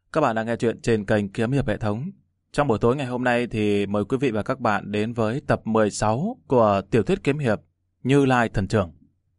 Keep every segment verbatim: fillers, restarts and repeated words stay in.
Các bạn đang nghe chuyện trên kênh Kiếm Hiệp Hệ Thống. Trong buổi tối ngày hôm nay thì mời quý vị và các bạn đến với tập mười sáu của tiểu thuyết kiếm hiệp Như Lai Thần Trưởng.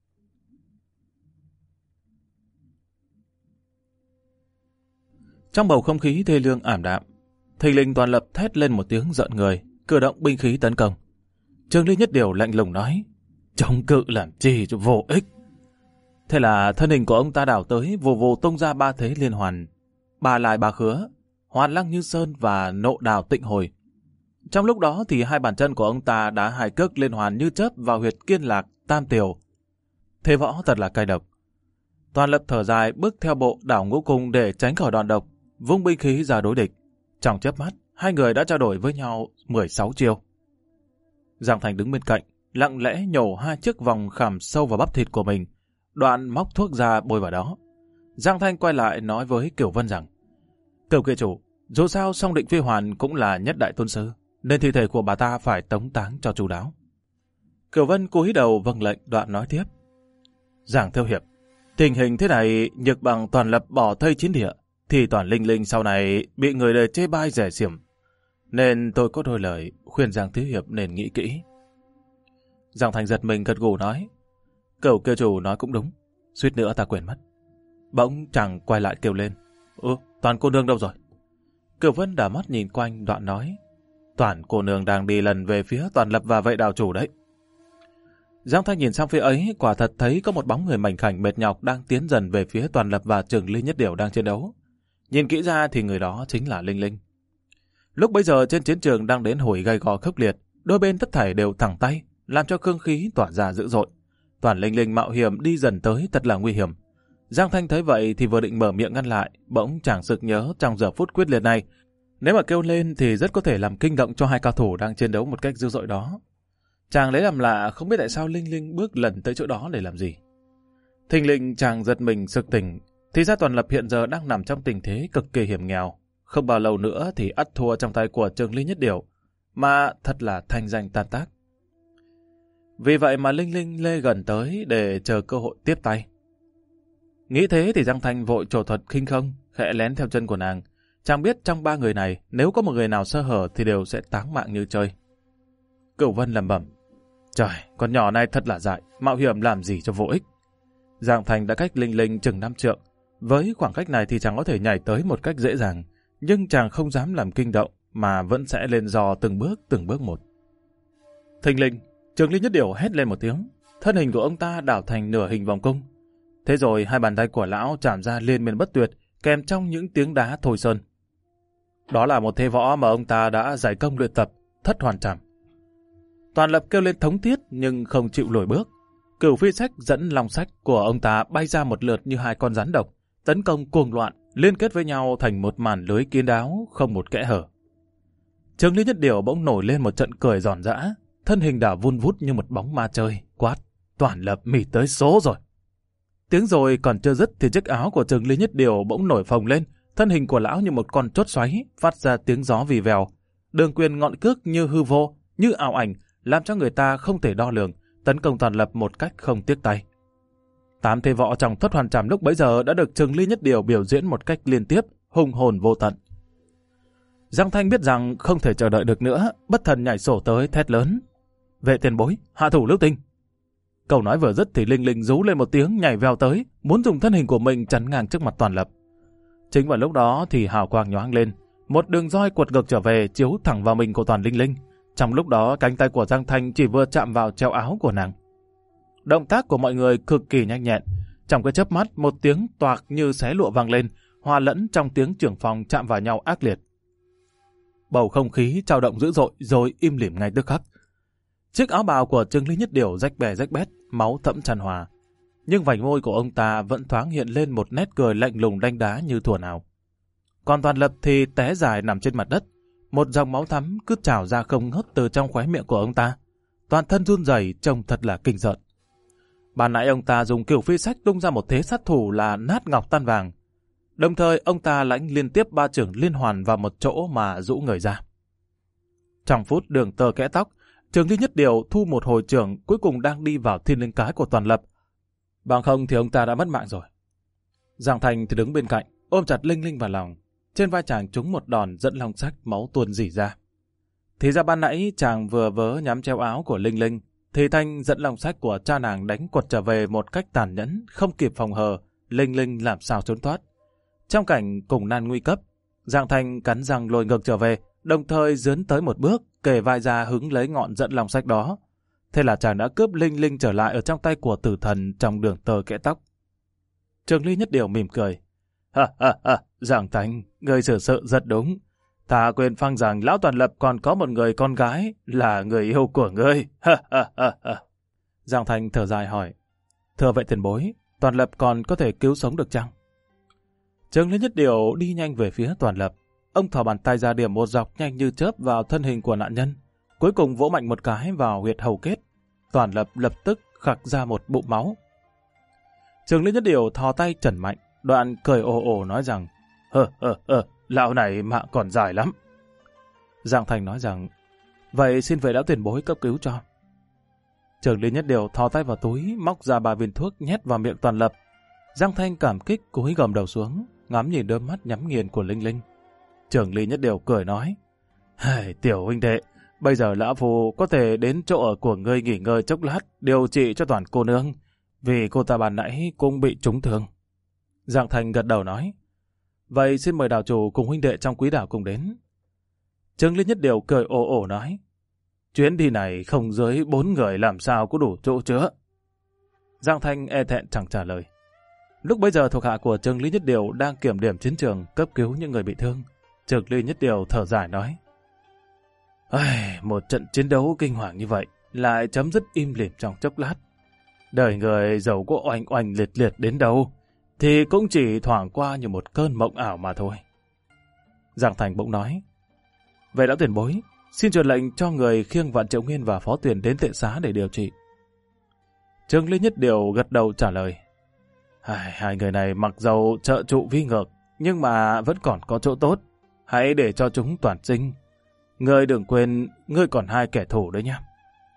Trong bầu không khí thê lương ảm đạm, thình lình Toàn Lập thét lên một tiếng giận người, cử động binh khí tấn công. Trương Ly Nhất Điều lạnh lùng nói: "Chống cự làm chi cho vô ích." Thế là thân hình của ông ta đảo tới, vù vù tung ra ba thế liên hoàn: Ba Lai Ba Khứa, Hoàn Lăng Như Sơn và Nộ Đào Tịnh Hồi. Trong lúc đó thì hai bàn chân của ông ta đã hai cước liên hoàn như chớp vào huyệt Kiên Lạc, Tam Tiều. Thế võ thật là cay độc. Toàn Lập thở dài bước theo bộ đảo ngũ cung để tránh khỏi đòn độc, vung binh khí ra đối địch. Trong chớp mắt, hai người đã trao đổi với nhau mười sáu chiêu. Giang Thành đứng bên cạnh, lặng lẽ nhổ hai chiếc vòng khảm sâu vào bắp thịt của mình, đoạn móc thuốc ra bôi vào đó. Giang Thanh quay lại nói với Kiều Vân rằng: "Kiều kia chủ, dù sao Song Định Phi Hoàn cũng là nhất đại tôn sư, nên thi thể của bà ta phải tống táng cho chu đáo." Kiều Vân cúi đầu vâng lệnh, đoạn nói tiếp: "Giang Thiếu Hiệp, tình hình thế này nhược bằng Toàn Lập bỏ thây chiến địa, thì Toàn Linh Linh sau này bị người đời chê bai rẻ xiểm, nên tôi có đôi lời khuyên Giang Thiếu Hiệp nên nghĩ kỹ." Giang Thành giật mình gật gù nói: "Kiều kia chủ nói cũng đúng, suýt nữa ta quên mất." Bỗng chàng quay lại kêu lên: "Ơ, Toàn cô nương đâu rồi?" Kiều Vân đảo mắt nhìn quanh, đoạn nói: "Toàn cô nương đang đi lần về phía Toàn Lập và Vệ Đào chủ đấy." Giang Thanh nhìn sang phía ấy, quả thật thấy có một bóng người mảnh khảnh mệt nhọc đang tiến dần về phía Toàn Lập và Trường Ly Nhất Điều đang chiến đấu. Nhìn kỹ ra thì người đó chính là Linh Linh. Lúc bấy giờ trên chiến trường đang đến hồi gay go khốc liệt, đôi bên tất thảy đều thẳng tay, làm cho cương khí tỏa ra dữ dội. Toàn Linh Linh mạo hiểm đi dần tới thật là nguy hiểm. Giang Thanh thấy vậy thì vừa định mở miệng ngăn lại, bỗng chàng sực nhớ trong giờ phút quyết liệt này, nếu mà kêu lên thì rất có thể làm kinh động cho hai cao thủ đang chiến đấu một cách dữ dội đó. Chàng lấy làm lạ, không biết tại sao Linh Linh bước lần tới chỗ đó để làm gì. Thình lình chàng giật mình sực tỉnh, thì ra Toàn Lập hiện giờ đang nằm trong tình thế cực kỳ hiểm nghèo, không bao lâu nữa thì ắt thua trong tay của Trường Ly Nhất Điều, mà thật là thanh danh tan tác. Vì vậy mà Linh Linh lê gần tới để chờ cơ hội tiếp tay. Nghĩ thế thì Giang Thanh vội trổ thuật khinh không, khẽ lén theo chân của nàng. Chàng biết trong ba người này, nếu có một người nào sơ hở thì đều sẽ táng mạng như chơi. Cửu Vân lẩm bẩm: "Trời, con nhỏ này thật là dại, mạo hiểm làm gì cho vô ích." Giang Thanh đã cách Linh Linh chừng năm trượng. Với khoảng cách này thì chàng có thể nhảy tới một cách dễ dàng, nhưng chàng không dám làm kinh động, mà vẫn sẽ lên dò từng bước từng bước một. Thình lình, Trường Ly Nhất Điều hét lên một tiếng, thân hình của ông ta đảo thành nửa hình vòng cung. Thế rồi hai bàn tay của lão chạm ra liên miên bất tuyệt, kèm trong những tiếng đá thôi sơn. Đó là một thế võ mà ông ta đã giải công luyện tập, Thất Hoàn Trảm. Toàn Lập kêu lên thống thiết nhưng không chịu lùi bước. Cửu Phi Sách dẫn long sách của ông ta bay ra một lượt như hai con rắn độc, tấn công cuồng loạn, liên kết với nhau thành một màn lưới kín đáo, không một kẽ hở. Trường Ly Nhất Điều bỗng nổi lên một trận cười giòn giã, thân hình đảo vun vút như một bóng ma chơi, quát: "Toàn Lập, mỉ tới số rồi!" Tiếng rồi còn chưa dứt thì chiếc áo của Trường Ly Nhất Điều bỗng nổi phồng lên, thân hình của lão như một con chốt xoáy, phát ra tiếng gió vì vèo. Đường quyền ngọn cước như hư vô, như ảo ảnh, làm cho người ta không thể đo lường, tấn công Toàn Lập một cách không tiếc tay. Tám thế võ trong Thất Hoàn Trảm lúc bấy giờ đã được Trường Ly Nhất Điều biểu diễn một cách liên tiếp, hùng hồn vô tận. Giang Thanh biết rằng không thể chờ đợi được nữa, bất thần nhảy sổ tới thét lớn: "Vệ tiền bối, hạ thủ Lưu Tinh!" Câu nói vừa dứt thì Linh Linh rú lên một tiếng, nhảy vèo tới, muốn dùng thân hình của mình chắn ngang trước mặt Toàn Lập. Chính vào lúc đó thì hào quang nhoáng lên, một đường roi quật ngược trở về chiếu thẳng vào mình của Toàn Linh Linh. Trong lúc đó cánh tay của Giang Thanh chỉ vừa chạm vào treo áo của nàng. Động tác của mọi người cực kỳ nhanh nhẹn. Trong cái chớp mắt, một tiếng toạc như xé lụa vang lên, hòa lẫn trong tiếng trưởng phòng chạm vào nhau ác liệt. Bầu không khí trao động dữ dội rồi im lìm ngay tức khắc. Chiếc áo bào của Trường Ly Nhất Điều rách bè rách bét, máu thẫm tràn hòa. Nhưng vành môi của ông ta vẫn thoáng hiện lên một nét cười lạnh lùng đanh đá như thuở nào. Còn Toàn Lập thì té dài nằm trên mặt đất, một dòng máu thắm cứ trào ra không ngớt từ trong khóe miệng của ông ta. Toàn thân run rẩy trông thật là kinh rợn. Ban nãy ông ta dùng Cửu Phi Sách tung ra một thế sát thủ là nát ngọc tan vàng. Đồng thời ông ta lãnh liên tiếp ba chưởng liên hoàn vào một chỗ mà rũ người ra. Trong phút đường tơ kẽ tóc, Trường Ly Nhất Điều thu một hồi chưởng cuối cùng đang đi vào thiên linh cái của Toàn Lập. Bằng không thì ông ta đã mất mạng rồi. Giang Thành thì đứng bên cạnh, ôm chặt Linh Linh vào lòng. trên vai chàng trúng một đòn dẫn long sách, máu tuôn rỉ ra. Thì ra ban nãy chàng vừa vớ nhắm treo áo của Linh Linh, thì thanh dẫn long sách của cha nàng đánh quật trở về một cách tàn nhẫn, không kịp phòng hờ, Linh Linh làm sao trốn thoát. Trong cảnh cùng nan nguy cấp, Giang Thanh cắn răng lùi ngược trở về, đồng thời dướn tới một bước, kề vai ra hứng lấy ngọn dẫn long sách đó. Thế là chàng đã cướp Linh Linh trở lại ở trong tay của tử thần trong đường tơ kẽ tóc. Trường Ly Nhất Điều mỉm cười. Ha ha ha, Giang Thanh, người xử sự rất đúng. Ta quên phăng rằng Lão Toàn Lập còn có một người con gái là người yêu của ngươi. Ha ha ha ha. Giang Thanh thở dài hỏi. Thưa vậy tiền bối, Toàn Lập còn có thể cứu sống được chăng? Trường Ly Nhất Điều đi nhanh về phía Toàn Lập. Ông thò bàn tay ra điểm một dọc nhanh như chớp vào thân hình của nạn nhân. Cuối cùng vỗ mạnh một cái vào huyệt hầu kết. Toàn Lập lập tức khạc ra một bụng máu. Trường Ly Nhất Điều thò tay trần mạnh, đoạn cười ồ ồ nói rằng Hơ hơ hơ, lão này mạng còn dài lắm. Giang Thành nói rằng vậy xin về lão tiền bối cấp cứu cho. Trường Ly Nhất Điều thò tay vào túi, móc ra ba viên thuốc nhét vào miệng Toàn Lập. Giang Thanh cảm kích cúi gầm đầu xuống, ngắm nhìn đôi mắt nhắm nghiền của Linh Linh. Trường Ly Nhất Điều cười nói, hey, tiểu huynh đệ, bây giờ lão phu có thể đến chỗ ở của ngươi nghỉ ngơi chốc lát, điều trị cho Toàn cô nương, vì cô ta ban nãy cũng bị trúng thương. Giang Thanh gật đầu nói, vậy xin mời đảo chủ cùng huynh đệ trong quý đảo cùng đến. Trường Ly Nhất Điều cười ồ ồ nói, chuyến đi này không dưới bốn người làm sao có đủ chỗ chứa. Giang Thanh e thẹn chẳng trả lời. Lúc bấy giờ thuộc hạ của Trường Ly Nhất Điều đang kiểm điểm chiến trường, cấp cứu những người bị thương. Trường Ly Nhất Điều thở dài nói, Ây, một trận chiến đấu kinh hoàng như vậy lại chấm dứt im lìm trong chốc lát. Đời người giàu có oanh oanh liệt liệt đến đâu thì cũng chỉ thoảng qua như một cơn mộng ảo mà thôi. Giang Thành bỗng nói, vậy lão tiền bối, xin truyền lệnh cho người khiêng Vạn Triệu Nguyên và Phó Tuyền đến tệ xá để điều trị. Trường Ly Nhất Điều gật đầu trả lời, hai, hai người này mặc dầu trợ trụ vi ngược, nhưng mà vẫn còn có chỗ tốt. Hãy để cho chúng toàn sinh. Ngươi đừng quên, ngươi còn hai kẻ thù đấy nhé.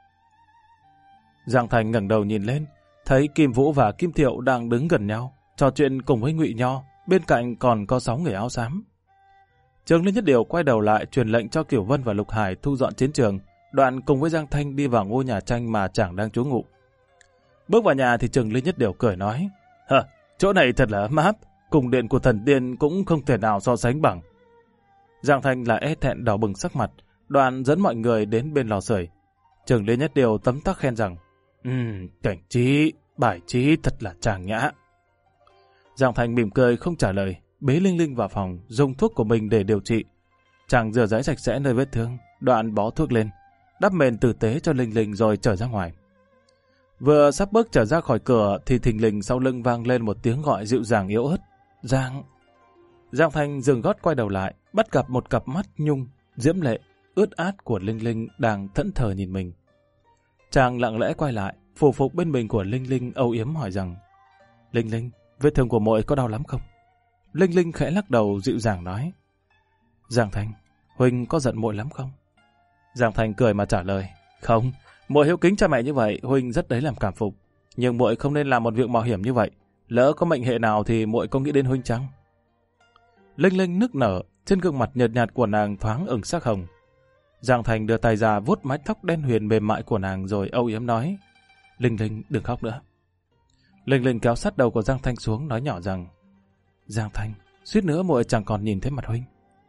Giang Thành ngẩng đầu nhìn lên, thấy Kim Vũ và Kim Thiệu đang đứng gần nhau, trò chuyện cùng với Ngụy Nho, bên cạnh còn có sáu người áo xám. Trường Ly Nhất Điều quay đầu lại truyền lệnh cho Kiểu Vân và Lục Hải thu dọn chiến trường, đoạn cùng với Giang Thanh đi vào ngôi nhà tranh mà chàng đang trú ngụ. Bước vào nhà thì Trường Ly Nhất Điều cười nói, hờ, chỗ này thật là ấm áp, cùng điện của thần tiên cũng không thể nào so sánh bằng. Giang Thanh lại e thẹn đỏ bừng sắc mặt, đoạn dẫn mọi người đến bên lò sưởi. Trường Ly Nhất Điều tấm tắc khen rằng, Ừm, cảnh trí, bài trí thật là trang nhã. Giang Thanh mỉm cười không trả lời, bế Linh Linh vào phòng, dùng thuốc của mình để điều trị. Chàng rửa ráy sạch sẽ nơi vết thương, đoạn bó thuốc lên, đắp mền tử tế cho Linh Linh rồi trở ra ngoài. Vừa sắp bước trở ra khỏi cửa thì thình lình sau lưng vang lên một tiếng gọi dịu dàng yếu ớt. Giang... Giang Thanh dừng gót quay đầu lại, bắt gặp một cặp mắt nhung, diễm lệ, ướt át của Linh Linh đang thẫn thờ nhìn mình. Chàng lặng lẽ quay lại, phủ phục bên mình của Linh Linh âu yếm hỏi rằng, Linh Linh, vết thương của muội có đau lắm không? Linh Linh khẽ lắc đầu dịu dàng nói, Giang Thanh, huynh có giận muội lắm không? Giang Thanh cười mà trả lời, không, muội hiếu kính cha mẹ như vậy, huynh rất đấy làm cảm phục, nhưng muội không nên làm một việc mạo hiểm như vậy, lỡ có mệnh hệ nào thì muội có nghĩ đến huynh chăng? Linh Linh nức nở, trên gương mặt nhợt nhạt của nàng thoáng ửng sắc hồng. Giang Thành đưa tay ra vuốt mái tóc đen huyền mềm mại của nàng rồi âu yếm nói, Linh Linh đừng khóc nữa. Linh Linh kéo sát đầu của Giang Thanh xuống nói nhỏ rằng, Giang Thanh, suýt nữa muội chẳng còn nhìn thấy mặt huynh.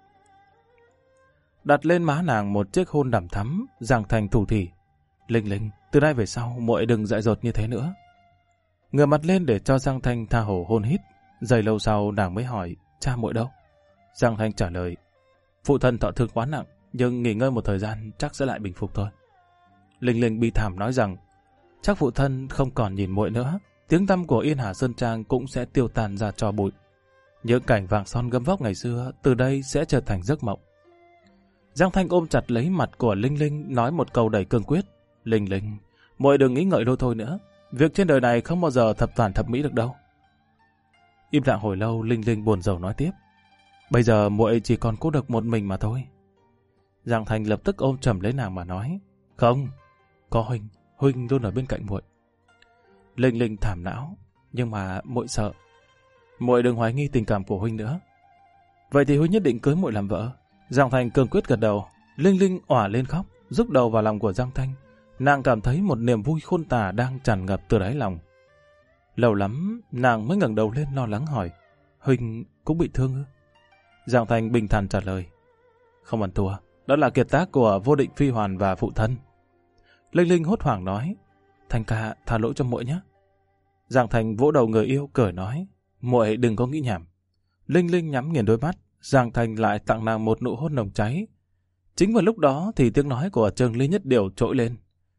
Đặt lên má nàng một chiếc hôn đằm thắm, Giang Thanh thủ thỉ, Linh Linh, từ nay về sau muội đừng dại dột như thế nữa. Ngửa mặt lên để cho Giang Thanh tha hồ hôn hít. Giây lâu sau nàng mới hỏi, cha muội đâu? Giang Thanh trả lời, phụ thân thọ thương quá nặng, nhưng nghỉ ngơi một thời gian chắc sẽ lại bình phục thôi. Linh Linh bi thảm nói rằng, chắc phụ thân không còn nhìn muội nữa, tiếng tăm của Yên Hà Sơn Trang cũng sẽ tiêu tan ra tro bụi. Những cảnh vàng son gấm vóc ngày xưa từ đây sẽ trở thành giấc mộng. Giang Thanh ôm chặt lấy mặt của Linh Linh nói một câu đầy cương quyết, Linh Linh, muội đừng nghĩ ngợi lâu thôi nữa, việc trên đời này không bao giờ thập toàn thập mỹ được đâu. Im lặng hồi lâu, Linh Linh buồn rầu nói tiếp, bây giờ muội chỉ còn cô độc một mình mà thôi. Giang Thành lập tức ôm chầm lấy nàng mà nói, không, có huynh, huynh luôn ở bên cạnh muội. Linh Linh thảm não, nhưng mà muội sợ. Muội đừng hoài nghi tình cảm của huynh nữa. Vậy thì Huy nhất định cưới muội làm vợ. Giang Thanh cương quyết gật đầu. Linh Linh òa lên khóc, rúc đầu vào lòng của Giang Thanh. Nàng cảm thấy một niềm vui khôn tả đang tràn ngập từ đáy lòng. Lâu lắm, nàng mới ngẩng đầu lên lo lắng hỏi, Huynh cũng bị thương ư? Giang Thanh bình thản trả lời, không ăn thua, đó là kiệt tác của Vô Định Phi Hoàn và phụ thân. Linh Linh hốt hoảng nói, Thanh ca tha lỗi cho muội nhé. Giang Thanh vỗ đầu người yêu cười nói, muội đừng có nghĩ nhảm. Linh Linh nhắm nghiền đôi mắt, Giang Thanh lại tặng nàng một nụ hôn nồng cháy. Chính vào lúc đó thì tiếng nói của Trương Lý Nhất Điều trỗi lên.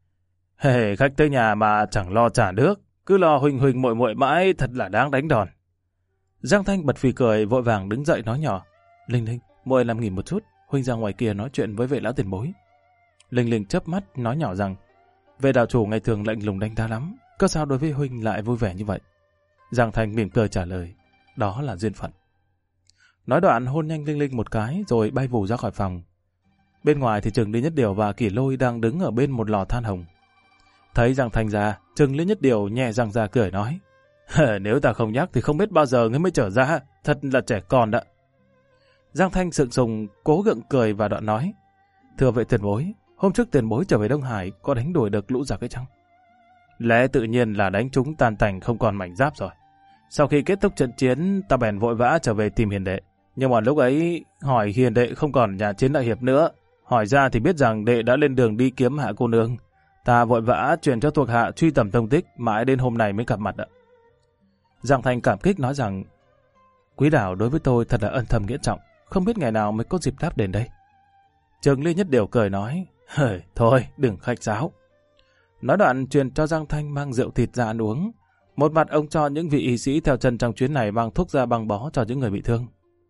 Hề, khách tới nhà mà chẳng lo trả nước, cứ lo huỳnh huỳnh muội muội mãi, thật là đáng đánh đòn. Giang Thanh bật phì cười, vội vàng đứng dậy nói nhỏ, Linh Linh, muội làm nghỉ một chút, huynh ra ngoài kia nói chuyện với vệ lão tiền bối. Linh Linh chớp mắt nói nhỏ rằng, vệ đạo chủ ngày thường lạnh lùng đánh đá lắm, có sao đối với huynh lại vui vẻ như vậy? Giang Thanh mỉm cười trả lời, đó là duyên phận. Nói đoạn hôn nhanh Linh Linh một cái rồi bay vù ra khỏi phòng. Bên ngoài thì Trừng Lý Nhất Điều và Kỷ Lôi đang đứng ở bên một lò than hồng. Thấy Giang Thanh ra, Trừng Lý Nhất Điều nhẹ răng ra cười nói, nếu ta không nhắc thì không biết bao giờ ngươi mới trở ra, thật là trẻ con đó. Giang Thanh sượng sùng cố gượng cười và đoạn nói, thưa vệ tiền bối, hôm trước tiền bối trở về Đông Hải có đánh đuổi được lũ giặc ấy chăng? Lẽ tự nhiên là đánh chúng tan tành không còn mảnh giáp rồi. Sau khi kết thúc trận chiến, ta bèn vội vã trở về tìm hiền đệ. Nhưng mà lúc ấy hỏi hiền đệ không còn nhà chiến đại hiệp nữa. Hỏi ra thì biết rằng đệ đã lên đường đi kiếm hạ cô nương. Ta vội vã truyền cho thuộc hạ truy tầm tông tích, mãi đến hôm nay mới gặp mặt ạ. Giang Thanh cảm kích nói rằng, quý đảo đối với tôi thật là ân thầm nghĩa trọng, không biết ngày nào mới có dịp đáp đến đây. Trừng Lý Nhất Điều cười nói, hời, thôi đừng khách sáo. Nói đoạn truyền cho Giang Thanh mang rượu thịt ra ăn uống. Một mặt ông cho những vị y sĩ theo chân trong chuyến này mang thuốc ra băng bó cho những người bị thương.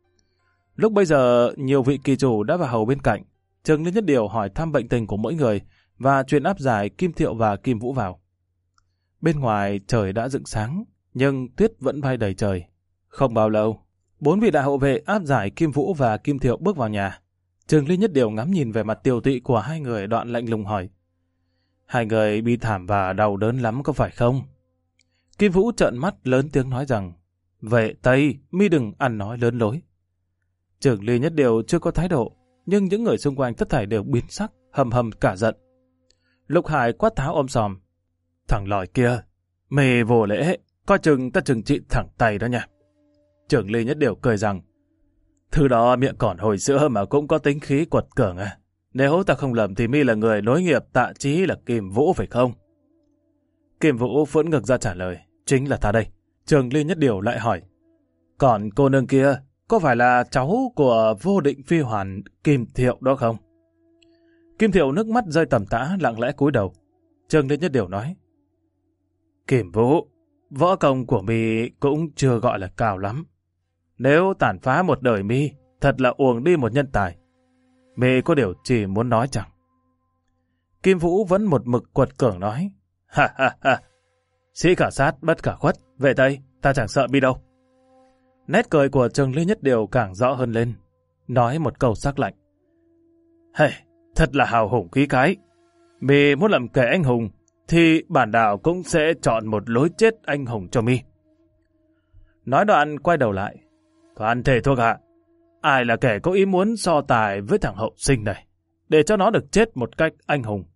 Lúc bây giờ, nhiều vị kỳ chủ đã vào hầu bên cạnh. Trừng Lý Nhất Điều hỏi thăm bệnh tình của mỗi người và truyền áp giải Kim Thiệu và Kim Vũ vào. Bên ngoài trời đã rạng sáng, nhưng tuyết vẫn bay đầy trời. Không bao lâu, bốn vị đại hộ vệ áp giải Kim Vũ và Kim Thiệu bước vào nhà. Trừng Lý Nhất Điều ngắm nhìn về mặt tiều tụy của hai người, đoạn lạnh lùng hỏi, hai người bi thảm và đau đớn lắm có phải không? Kim Vũ trợn mắt lớn tiếng nói rằng, vệ Tây, mi đừng ăn nói lớn lối. Trừng Lý Nhất Điều chưa có thái độ, nhưng những người xung quanh tất thảy đều biến sắc, hầm hầm cả giận. Lục Hải quát tháo ôm sòm, thằng lòi kia, mê vô lễ, coi chừng ta trừng trị thẳng tay đó nha. Trừng Lý Nhất Điều cười rằng, thứ đó miệng còn hồi sữa mà cũng có tính khí quật cường à. Nếu ta không lầm thì mi là người nối nghiệp Tạ Chí là Kim Vũ phải không? Kim Vũ phẫn ngực ra trả lời, chính là ta đây. Trừng Lý Nhất Điều lại hỏi, còn cô nương kia có phải là cháu của Vô Định Phi Hoàn Kim Thiệu đó không? Kim Thiệu nước mắt rơi tầm tã lặng lẽ cúi đầu. Trừng Lý Nhất Điều nói, Kim Vũ, võ công của mi cũng chưa gọi là cao lắm. Nếu tàn phá một đời mi, thật là uổng đi một nhân tài. Mi có điều chỉ muốn nói chẳng? Kim Vũ vẫn một mực quật cường nói, ha ha ha, sĩ khả sát bất khả khuất, về Tây, ta chẳng sợ mi đâu. Nét cười của Trừng Lý Nhất Điều càng rõ hơn lên, nói một câu sắc lạnh, hey, thật là hào hùng khí khái. Mi muốn làm kẻ anh hùng, thì bản đạo cũng sẽ chọn một lối chết anh hùng cho mi. Nói đoạn quay đầu lại, toàn thể thuộc hạ, ai là kẻ có ý muốn so tài với thằng hậu sinh này, để cho nó được chết một cách anh hùng.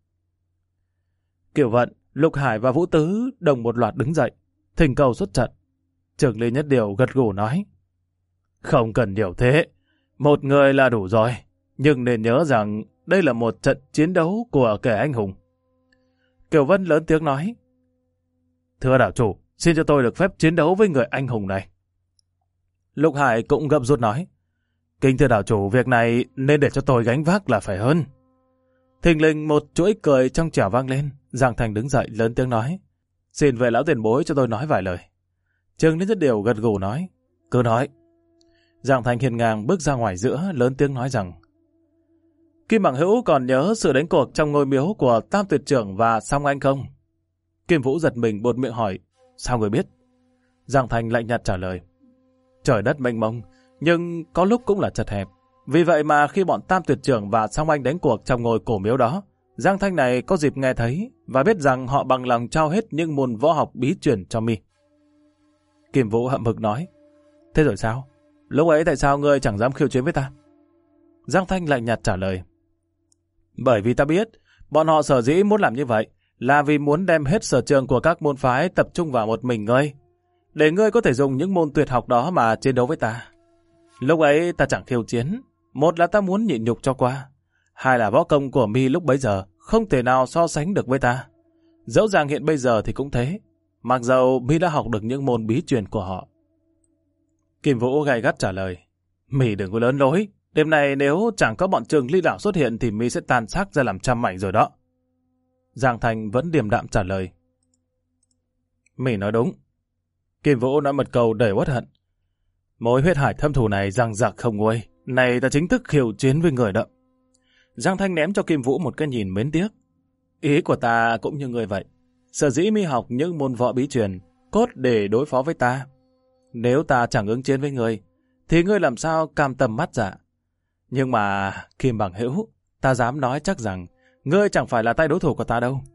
Kiểu Vận, Lục Hải và Vũ Tứ đồng một loạt đứng dậy, thỉnh cầu xuất trận. Trừng Lý Nhất Điều gật gù nói, không cần nhiều thế, một người là đủ rồi, nhưng nên nhớ rằng đây là một trận chiến đấu của kẻ anh hùng. Kiều Vân lớn tiếng nói, thưa đảo chủ, xin cho tôi được phép chiến đấu với người anh hùng này. Lục Hải cũng gấp rút nói, kính thưa đảo chủ, việc này nên để cho tôi gánh vác là phải hơn. Thình lình một chuỗi cười trong trẻo vang lên. Giang Thành đứng dậy lớn tiếng nói, xin vệ lão tiền bối cho tôi nói vài lời. Trừng Lý Nhất Điều gật gù nói, cứ nói. Giang Thành hiền ngang bước ra ngoài giữa, lớn tiếng nói rằng, Kim Bằng Hữu còn nhớ sự đánh cuộc trong ngôi miếu của Tam Tuyệt Trưởng và Song Anh không? Kim Vũ giật mình buột miệng hỏi, sao người biết? Giang Thành lạnh nhạt trả lời, trời đất mênh mông, nhưng có lúc cũng là chật hẹp. Vì vậy mà khi bọn Tam Tuyệt Trưởng và Song Anh đánh cuộc trong ngôi cổ miếu đó, Giang Thanh này có dịp nghe thấy và biết rằng họ bằng lòng trao hết những môn võ học bí truyền cho mi. Kim Vũ hậm hực nói, thế rồi sao? Lúc ấy tại sao ngươi chẳng dám khiêu chiến với ta? Giang Thanh lạnh nhạt trả lời. Bởi vì ta biết, bọn họ sở dĩ muốn làm như vậy là vì muốn đem hết sở trường của các môn phái tập trung vào một mình ngươi, để ngươi có thể dùng những môn tuyệt học đó mà chiến đấu với ta. Lúc ấy ta chẳng khiêu chiến, một là ta muốn nhịn nhục cho qua, hai là võ công của mi lúc bấy giờ không thể nào so sánh được với ta. Dẫu rằng hiện bây giờ thì cũng thế, mặc dầu mi đã học được những môn bí truyền của họ. Kim Vũ gay gắt trả lời. Mi đừng có lớn lối, đêm nay nếu chẳng có bọn Trường Ly Đảo xuất hiện thì mi sẽ tan xác ra làm trăm mảnh rồi đó. Giang Thành vẫn điềm đạm trả lời. Mi nói đúng. Kim Vũ nói một câu đầy uất hận. Mối huyết hải thâm thù này răng rạc không nguôi, này ta chính thức khiêu chiến với người đó. Giang Thanh ném cho Kim Vũ một cái nhìn mến tiếc. Ý của ta cũng như người vậy. Sở dĩ mi học những môn võ bí truyền, cốt để đối phó với ta. Nếu ta chẳng ứng chiến với ngươi, thì ngươi làm sao cam tâm mắt dạ. Nhưng mà, Kim bằng hữu, ta dám nói chắc rằng ngươi chẳng phải là tay đối thủ của ta đâu.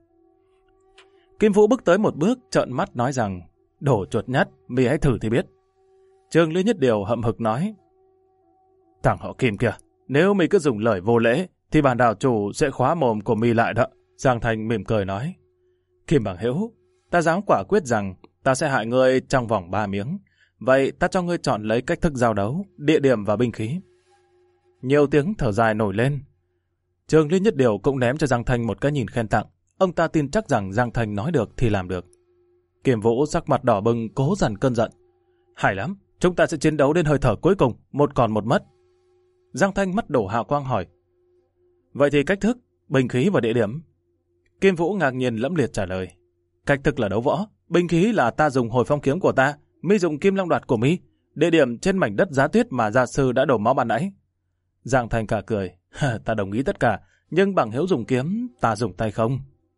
Kim Vũ bước tới một bước, trợn mắt nói rằng, đổ chuột nhắt, mi hãy thử thì biết. Trường Lý Nhất Điều hậm hực nói, thằng họ Kim kìa, nếu mi cứ dùng lời vô lễ, thì bản đảo chủ sẽ khóa mồm của mi lại đó. Giang Thành mỉm cười nói, Kim bằng hữu, ta dám quả quyết rằng ta sẽ hại ngươi trong vòng ba miếng. Vậy ta cho ngươi chọn lấy cách thức giao đấu, địa điểm và binh khí. Nhiều tiếng thở dài nổi lên. Trường Lý Nhất Điều cũng ném cho Giang Thành một cái nhìn khen tặng. Ông ta tin chắc rằng Giang Thành nói được thì làm được. Kim Vũ sắc mặt đỏ bừng cố dằn cơn giận. Hay lắm, chúng ta sẽ chiến đấu đến hơi thở cuối cùng, một còn một mất. Giang Thanh mắt đổ hào quang hỏi. Vậy thì cách thức, binh khí và địa điểm? Kim Vũ ngạc nhiên lẫm liệt trả lời. Cách thức là đấu võ, binh khí là ta dùng hồi phong kiếm của ta, mi dùng kim long đoạt của mi, địa điểm trên mảnh đất giá tuyết mà gia sư đã đổ máu ban nãy. Giang Thành cả cười. Ta đồng ý tất cả, nhưng bằng hữu dùng kiếm, ta dùng tay không.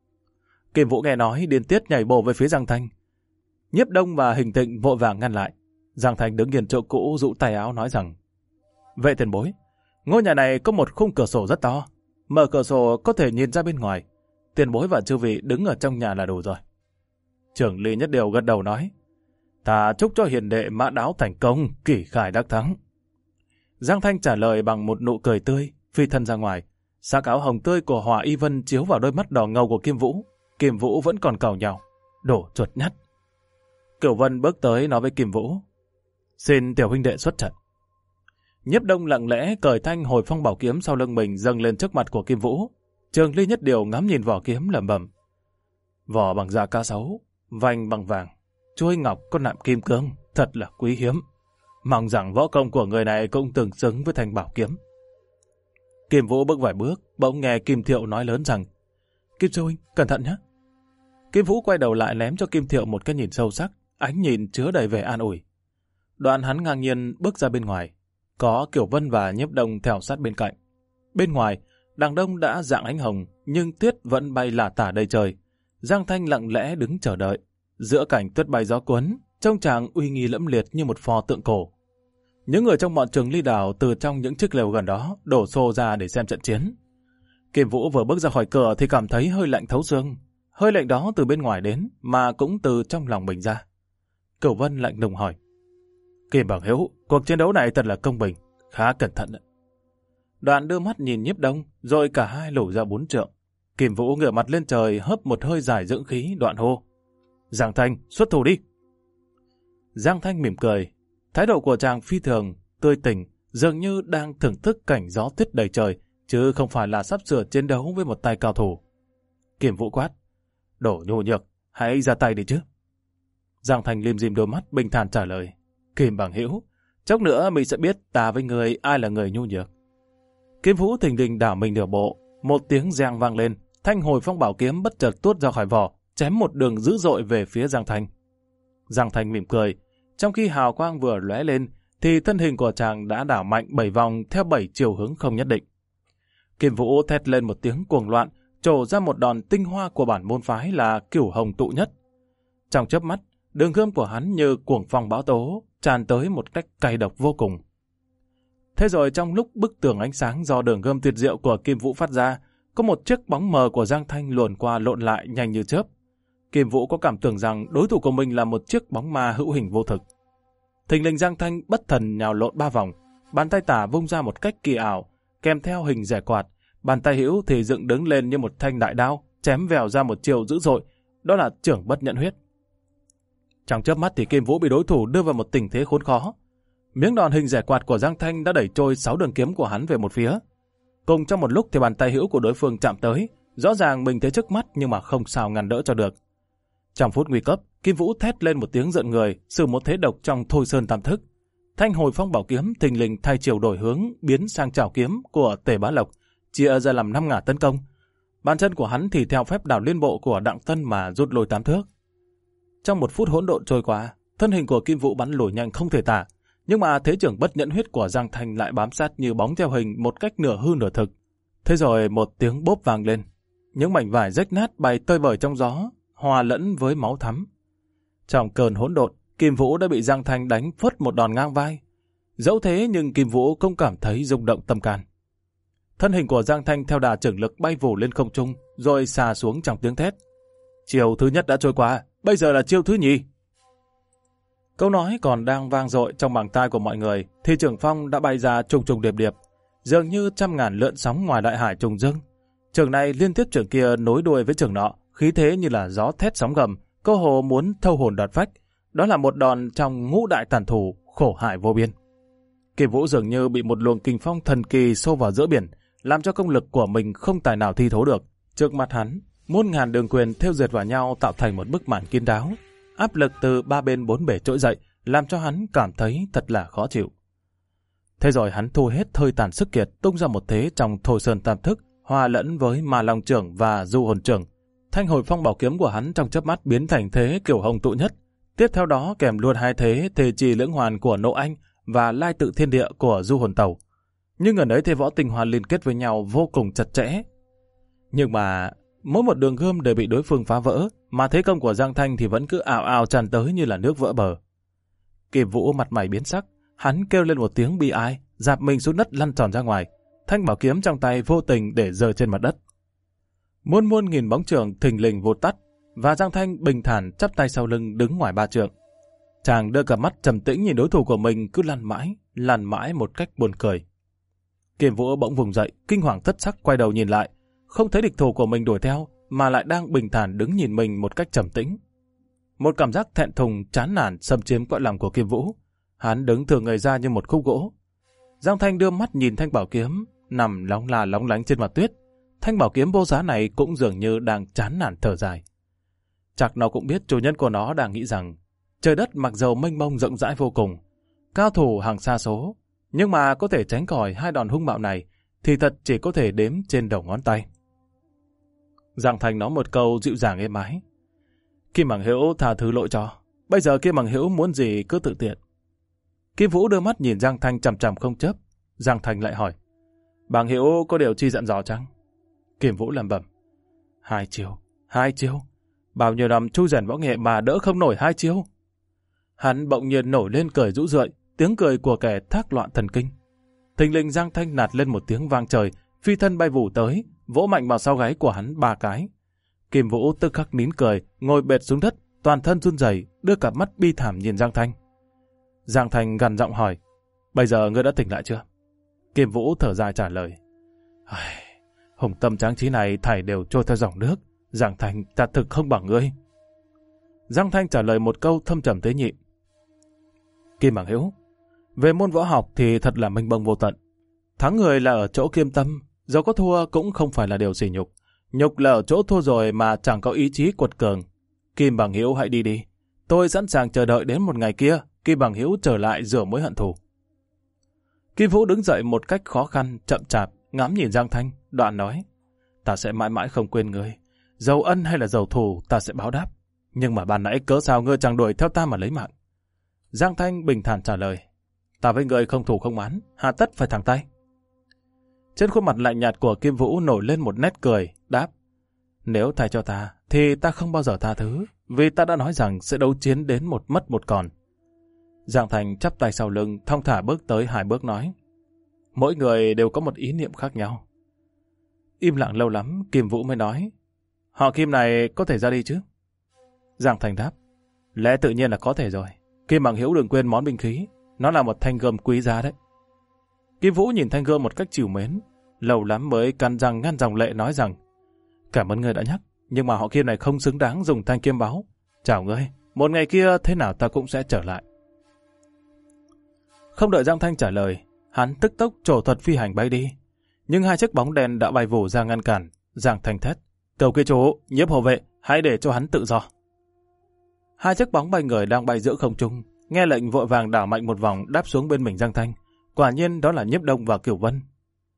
Kim Vũ nghe nói điên tiết nhảy bổ về phía Giang Thanh. Nhiếp Đông và Hình Tịnh vội vàng ngăn lại. Giang Thành đứng nghiền chỗ cũ dụ tay áo nói rằng, vệ tiền bối, ngôi nhà này có một khung cửa sổ rất to, mở cửa sổ có thể nhìn ra bên ngoài. Tiền bối và chư vị đứng ở trong nhà là đủ rồi. Trưởng Lý Nhất Điều gật đầu nói, ta chúc cho hiền đệ mã đáo thành công, kỷ khải đắc thắng. Giang Thanh trả lời bằng một nụ cười tươi, phi thân ra ngoài. Sắc áo hồng tươi của Hòa Y Vân chiếu vào đôi mắt đỏ ngầu của Kim Vũ. Kim Vũ vẫn còn càu nhàu, đổ chuột nhắt. Cửu Vân bước tới nói với Kim Vũ, xin tiểu huynh đệ xuất trận. Nhiếp Đông lặng lẽ cởi thanh hồi phong bảo kiếm sau lưng mình dâng lên trước mặt của Kim Vũ. Trường Ly Nhất Điều ngắm nhìn vỏ kiếm lẩm bẩm, vỏ bằng da cá sấu, vành bằng vàng, chuôi ngọc có nạm kim cương, thật là quý hiếm. Mong rằng võ công của người này cũng tương xứng với thanh bảo kiếm. Kim Vũ bước vài bước, bỗng nghe Kim Thiệu nói lớn rằng, Kim sư huynh, cẩn thận nhé. Kim Vũ quay đầu lại ném cho Kim Thiệu một cái nhìn sâu sắc, ánh nhìn chứa đầy vẻ an ủi. Đoạn hắn ngang nhiên bước ra bên ngoài, có Kiều Vân và Nhiếp Đông theo sát bên cạnh. Bên ngoài, đằng đông đã rạng ánh hồng, nhưng tuyết vẫn bay lả tả đầy trời. Giang Thanh lặng lẽ đứng chờ đợi. Giữa cảnh tuyết bay gió cuốn, trông chàng uy nghi lẫm liệt như một pho tượng cổ. Những người trong bọn Trường Ly Đảo từ trong những chiếc lều gần đó đổ xô ra để xem trận chiến. Kim Vũ vừa bước ra khỏi cửa thì cảm thấy hơi lạnh thấu xương. Hơi lạnh đó từ bên ngoài đến, mà cũng từ trong lòng mình ra. Cửu Vân lạnh lùng hỏi, Kim bằng hữu, cuộc chiến đấu này thật là công bình, khá cẩn thận. Đoạn đưa mắt nhìn Nhiếp Đông, rồi cả hai lủ ra bốn trượng. Kim Vũ ngửa mặt lên trời hớp một hơi dài dưỡng khí, đoạn hô, Giang Thanh, xuất thủ đi. Giang Thanh mỉm cười, thái độ của chàng phi thường, tươi tỉnh, dường như đang thưởng thức cảnh gió tuyết đầy trời, chứ không phải là sắp sửa chiến đấu với một tay cao thủ. Kim Vũ quát, đổ nhu nhược, hãy ra tay đi chứ. Giang Thanh lim dim đôi mắt, bình thản trả lời, Kim bằng hữu, chốc nữa mình sẽ biết ta với người ai là người nhu nhược. Kim Vũ thình lình đảo mình nửa bộ, một tiếng reng vang lên, thanh hồi phong bảo kiếm bất chợt tuốt ra khỏi vỏ, chém một đường dữ dội về phía Giang Thanh. Giang Thanh mỉm cười, trong khi hào quang vừa lóe lên, thì thân hình của chàng đã đảo mạnh bảy vòng theo bảy chiều hướng không nhất định. Kim Vũ thét lên một tiếng cuồng loạn, trổ ra một đòn tinh hoa của bản môn phái là Cửu Hồng Tụ Nhất. Trong chớp mắt, đường gươm của hắn như cuồng phong bão tố, tràn tới một cách cay độc vô cùng. Thế rồi trong lúc bức tường ánh sáng do đường gươm tuyệt diệu của Kim Vũ phát ra, có một chiếc bóng mờ của Giang Thanh luồn qua lộn lại nhanh như chớp. Kim Vũ có cảm tưởng rằng đối thủ của mình là một chiếc bóng ma hữu hình vô thực. Thình lình Giang Thanh bất thần nhào lộn ba vòng, bàn tay tả vung ra một cách kỳ ảo, kèm theo hình rẻ quạt, bàn tay hữu thì dựng đứng lên như một thanh đại đao, chém vèo ra một chiều dữ dội, đó là chưởng bất nhẫn huyết. Trong chớp mắt thì Kim Vũ bị đối thủ đưa vào một tình thế khốn khó. Miếng đòn hình rẻ quạt của Giang Thanh đã đẩy trôi sáu đường kiếm của hắn về một phía. Cùng trong một lúc thì bàn tay hữu của đối phương chạm tới, rõ ràng mình thấy trước mắt nhưng mà không sao ngăn đỡ cho được. Trong phút nguy cấp, Kim Vũ thét lên một tiếng giận người, sử một thế độc trong Thôi Sơn Tam Thức. Thanh hồi phong bảo kiếm thình lình thay chiều đổi hướng, biến sang chảo kiếm của Tề Bá Lộc, chia ra làm năm ngả tấn công. Bàn chân của hắn thì theo phép đảo liên bộ của Đặng Tân mà rút lùi tám thước. Trong một phút hỗn độn trôi qua, thân hình của Kim Vũ bắn lùi nhanh không thể tả, nhưng mà thế trưởng bất nhẫn huyết của Giang Thanh lại bám sát như bóng theo hình một cách nửa hư nửa thực. Thế rồi một tiếng bốp vang lên, những mảnh vải rách nát bay tơi bời trong gió, hòa lẫn với máu thắm. Trong cơn hỗn độn, Kim Vũ đã bị Giang Thanh đánh phất một đòn ngang vai. Dẫu thế nhưng Kim Vũ không cảm thấy rung động tâm can. Thân hình của Giang Thanh theo đà chưởng lực bay vù lên không trung, rồi xà xuống trong tiếng thét. Chiều thứ nhất đã trôi qua, bây giờ là chiêu thứ nhì. Câu nói còn đang vang dội trong màng tai của mọi người, thì Trường Phong đã bay ra trùng trùng điệp điệp, dường như trăm ngàn lượn sóng ngoài đại hải trùng dâng. Trường này liên tiếp trường kia nối đuôi với trường nọ, khí thế như là gió thét sóng gầm, cơ hồ muốn thâu hồn đoạt phách. Đó là một đòn trong ngũ đại tàn thủ, khổ hại vô biên. Kim Vũ dường như bị một luồng kinh phong thần kỳ xô vào giữa biển, làm cho công lực của mình không tài nào thi thố được. Trước mặt hắn, muôn ngàn đường quyền thêu dệt vào nhau tạo thành một bức màn kín đáo. Áp lực từ ba bên bốn bể trỗi dậy, làm cho hắn cảm thấy thật là khó chịu. Thế rồi hắn thu hết hơi tàn sức kiệt, tung ra một thế trong Thôi Sơn Tam Thức, hòa lẫn với Ma Long Trưởng và Du Hồn Trưởng. Thanh hồi phong bảo kiếm của hắn trong chớp mắt biến thành thế kiểu hồng tụ nhất. Tiếp theo đó kèm luôn hai thế Thề Trì Lưỡng Hoàn của Nộ Anh và Lai Tự Thiên Địa của Du Hồn Tẩu. Nhưng ở đấy thế võ tinh hoa liên kết với nhau vô cùng chặt chẽ. Nhưng mà mỗi một đường gươm đều bị đối phương phá vỡ, mà thế công của Giang Thanh thì vẫn cứ ào ào tràn tới như là nước vỡ bờ. Kim Vũ mặt mày biến sắc, hắn kêu lên một tiếng bi ai, dạp mình xuống đất lăn tròn ra ngoài, thanh bảo kiếm trong tay vô tình để rơi trên mặt đất. Muôn muôn nghìn bóng chưởng thình lình vụt tắt, và Giang Thanh bình thản chắp tay sau lưng đứng ngoài ba trượng. Chàng đưa cả mắt trầm tĩnh nhìn đối thủ của mình cứ lăn mãi, lăn mãi một cách buồn cười. Kim Vũ bỗng vùng dậy, kinh hoàng thất sắc quay đầu nhìn lại, không thấy địch thủ của mình đuổi theo, mà lại đang bình thản đứng nhìn mình một cách trầm tĩnh. Một cảm giác thẹn thùng chán nản xâm chiếm cõi lòng của Kim Vũ. Hắn đứng thừa người ra như một khúc gỗ. Giang Thanh đưa mắt nhìn thanh bảo kiếm nằm lóng là lóng lánh trên mặt tuyết. Thanh bảo kiếm vô giá này cũng dường như đang chán nản thở dài. Chắc nó cũng biết chủ nhân của nó đang nghĩ rằng trời đất mặc dầu mênh mông rộng rãi vô cùng, cao thủ hàng xa số, nhưng mà có thể tránh khỏi hai đòn hung bạo này thì thật chỉ có thể đếm trên đầu ngón tay. Giang Thanh nói một câu dịu dàng êm ái. Kim Bằng Hữu tha thứ lỗi cho, bây giờ Kim Bằng Hữu muốn gì cứ tự tiện. Kim Vũ đưa mắt nhìn Giang Thanh chằm chằm không chớp. Giang Thanh lại hỏi, Bằng Hữu có điều chi dặn dò chăng? Kim Vũ lẩm bẩm, hai chiêu, hai chiêu, bao nhiêu năm chui rèn võ nghệ mà đỡ không nổi hai chiêu. Hắn bỗng nhiên nổi lên cười rũ rượi, tiếng cười của kẻ thác loạn thần kinh. Thình lình Giang Thanh nạt lên một tiếng vang trời, phi thân bay vù tới, vỗ mạnh vào sau gáy của hắn ba cái. Kim Vũ tức khắc nín cười, ngồi bệt xuống đất, toàn thân run rẩy, đưa cặp mắt bi thảm nhìn Giang Thanh. Giang Thanh gằn giọng hỏi, bây giờ ngươi đã tỉnh lại chưa? Kim Vũ thở dài trả lời, hùng tâm tráng trí này thảy đều trôi theo dòng nước, Giang Thanh ta thực không bằng ngươi. Giang Thanh trả lời một câu thâm trầm tế nhị, Kim Bằng Hữu, về môn võ học thì thật là mênh mông vô tận. Thắng người là ở chỗ kiêm tâm, dẫu có thua cũng không phải là điều sỉ nhục. Nhục là ở chỗ thua rồi mà chẳng có ý chí quật cường. Kim Bằng Hữu hãy đi đi, tôi sẵn sàng chờ đợi đến một ngày kia, Kim Bằng Hữu trở lại rửa mối hận thù. Kim Vũ đứng dậy một cách khó khăn, chậm chạp, ngắm nhìn Giang Thanh, đoạn nói, ta sẽ mãi mãi không quên ngươi. Dầu ân hay là dầu thù ta sẽ báo đáp. Nhưng mà ban nãy cớ sao ngươi chẳng đuổi theo ta mà lấy mạng? Giang Thanh bình thản trả lời, ta với ngươi không thù không oán, hà tất phải thẳng tay. Trên khuôn mặt lạnh nhạt của Kim Vũ nổi lên một nét cười, đáp, nếu thay cho ta, thì ta không bao giờ tha thứ, vì ta đã nói rằng sẽ đấu chiến đến một mất một còn. Giang Thanh chắp tay sau lưng, thong thả bước tới hai bước nói, mỗi người đều có một ý niệm khác nhau. Im lặng lâu lắm, Kim Vũ mới nói, họ Kim này có thể ra đi chứ? Giang Thanh đáp, lẽ tự nhiên là có thể rồi, Kim Bằng Hiếu đừng quên món binh khí, nó là một thanh gươm quý giá đấy. Kim Vũ nhìn thanh gươm một cách trìu mến, lâu lắm mới cắn răng ngăn dòng lệ nói rằng: Cảm ơn ngươi đã nhắc, nhưng mà họ Kim này không xứng đáng dùng thanh kiếm báu. Chào ngươi, một ngày kia thế nào ta cũng sẽ trở lại. Không đợi Giang Thanh trả lời, hắn tức tốc trổ thuật phi hành bay đi. Nhưng hai chiếc bóng đen đã bay vù ra ngăn cản. Giang Thanh thét: Cầu kê chủ, Nhiếp hộ vệ, hãy để cho hắn tự do. Hai chiếc bóng bay người đang bay giữa không trung, nghe lệnh vội vàng đảo mạnh một vòng đáp xuống bên mình Giang Thanh. Quả nhiên đó là Nhiếp Đông và Cửu Vân.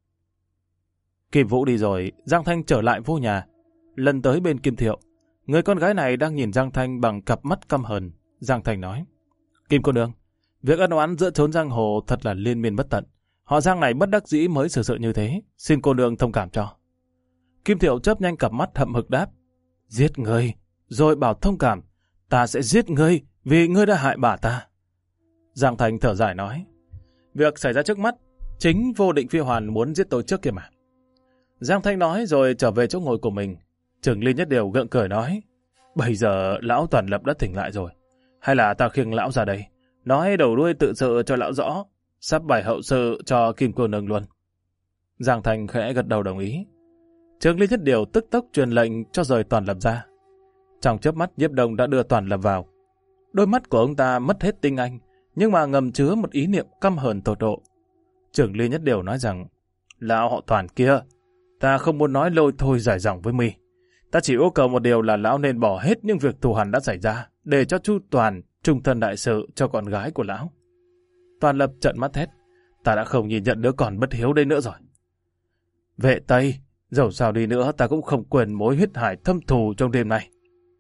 Kim Vũ đi rồi, Giang Thanh trở lại vô nhà. Lần tới bên Kim Thiệu, người con gái này đang nhìn Giang Thanh bằng cặp mắt căm hờn. Giang Thanh nói: Kim cô nương, việc ân oán giữa chốn giang hồ thật là liên miên bất tận. Họ Giang này bất đắc dĩ mới xử sự như thế, xin cô nương thông cảm cho. Kim Thiệu chớp nhanh cặp mắt hậm hực đáp: Giết ngươi, rồi bảo thông cảm, ta sẽ giết ngươi vì ngươi đã hại bà ta. Giang Thanh thở dài nói: Việc xảy ra trước mắt, chính Vô Định Phi Hoàn muốn giết tôi trước kia mà. Giang Thanh nói rồi trở về chỗ ngồi của mình. Trường Ly Nhất Điều gượng cười nói: Bây giờ lão Toàn Lập đã tỉnh lại rồi, hay là ta khiêng lão ra đây, nói đầu đuôi tự sự cho lão rõ, sắp bày hậu sự cho Kim cô nương luôn. Giang Thanh khẽ gật đầu đồng ý. Trường Ly Nhất Điều tức tốc truyền lệnh cho rời Toàn Lập ra. Trong chớp mắt, Nhiếp Đông đã đưa Toàn Lập vào. Đôi mắt của ông ta mất hết tinh anh, nhưng mà ngầm chứa một ý niệm căm hờn tột độ. Trường Ly Nhất Điều nói rằng: Lão họ Toàn kia, ta không muốn nói lôi thôi dài dòng với mi. Ta chỉ yêu cầu một điều là lão nên bỏ hết những việc thù hằn đã xảy ra, để cho Chu Toàn trung thân đại sự cho con gái của lão. Toàn Lập trợn mắt thét: Ta đã không nhìn nhận đứa con bất hiếu đây nữa rồi. Vệ Tây, dẫu sao đi nữa ta cũng không quên mối huyết hải thâm thù trong đêm nay.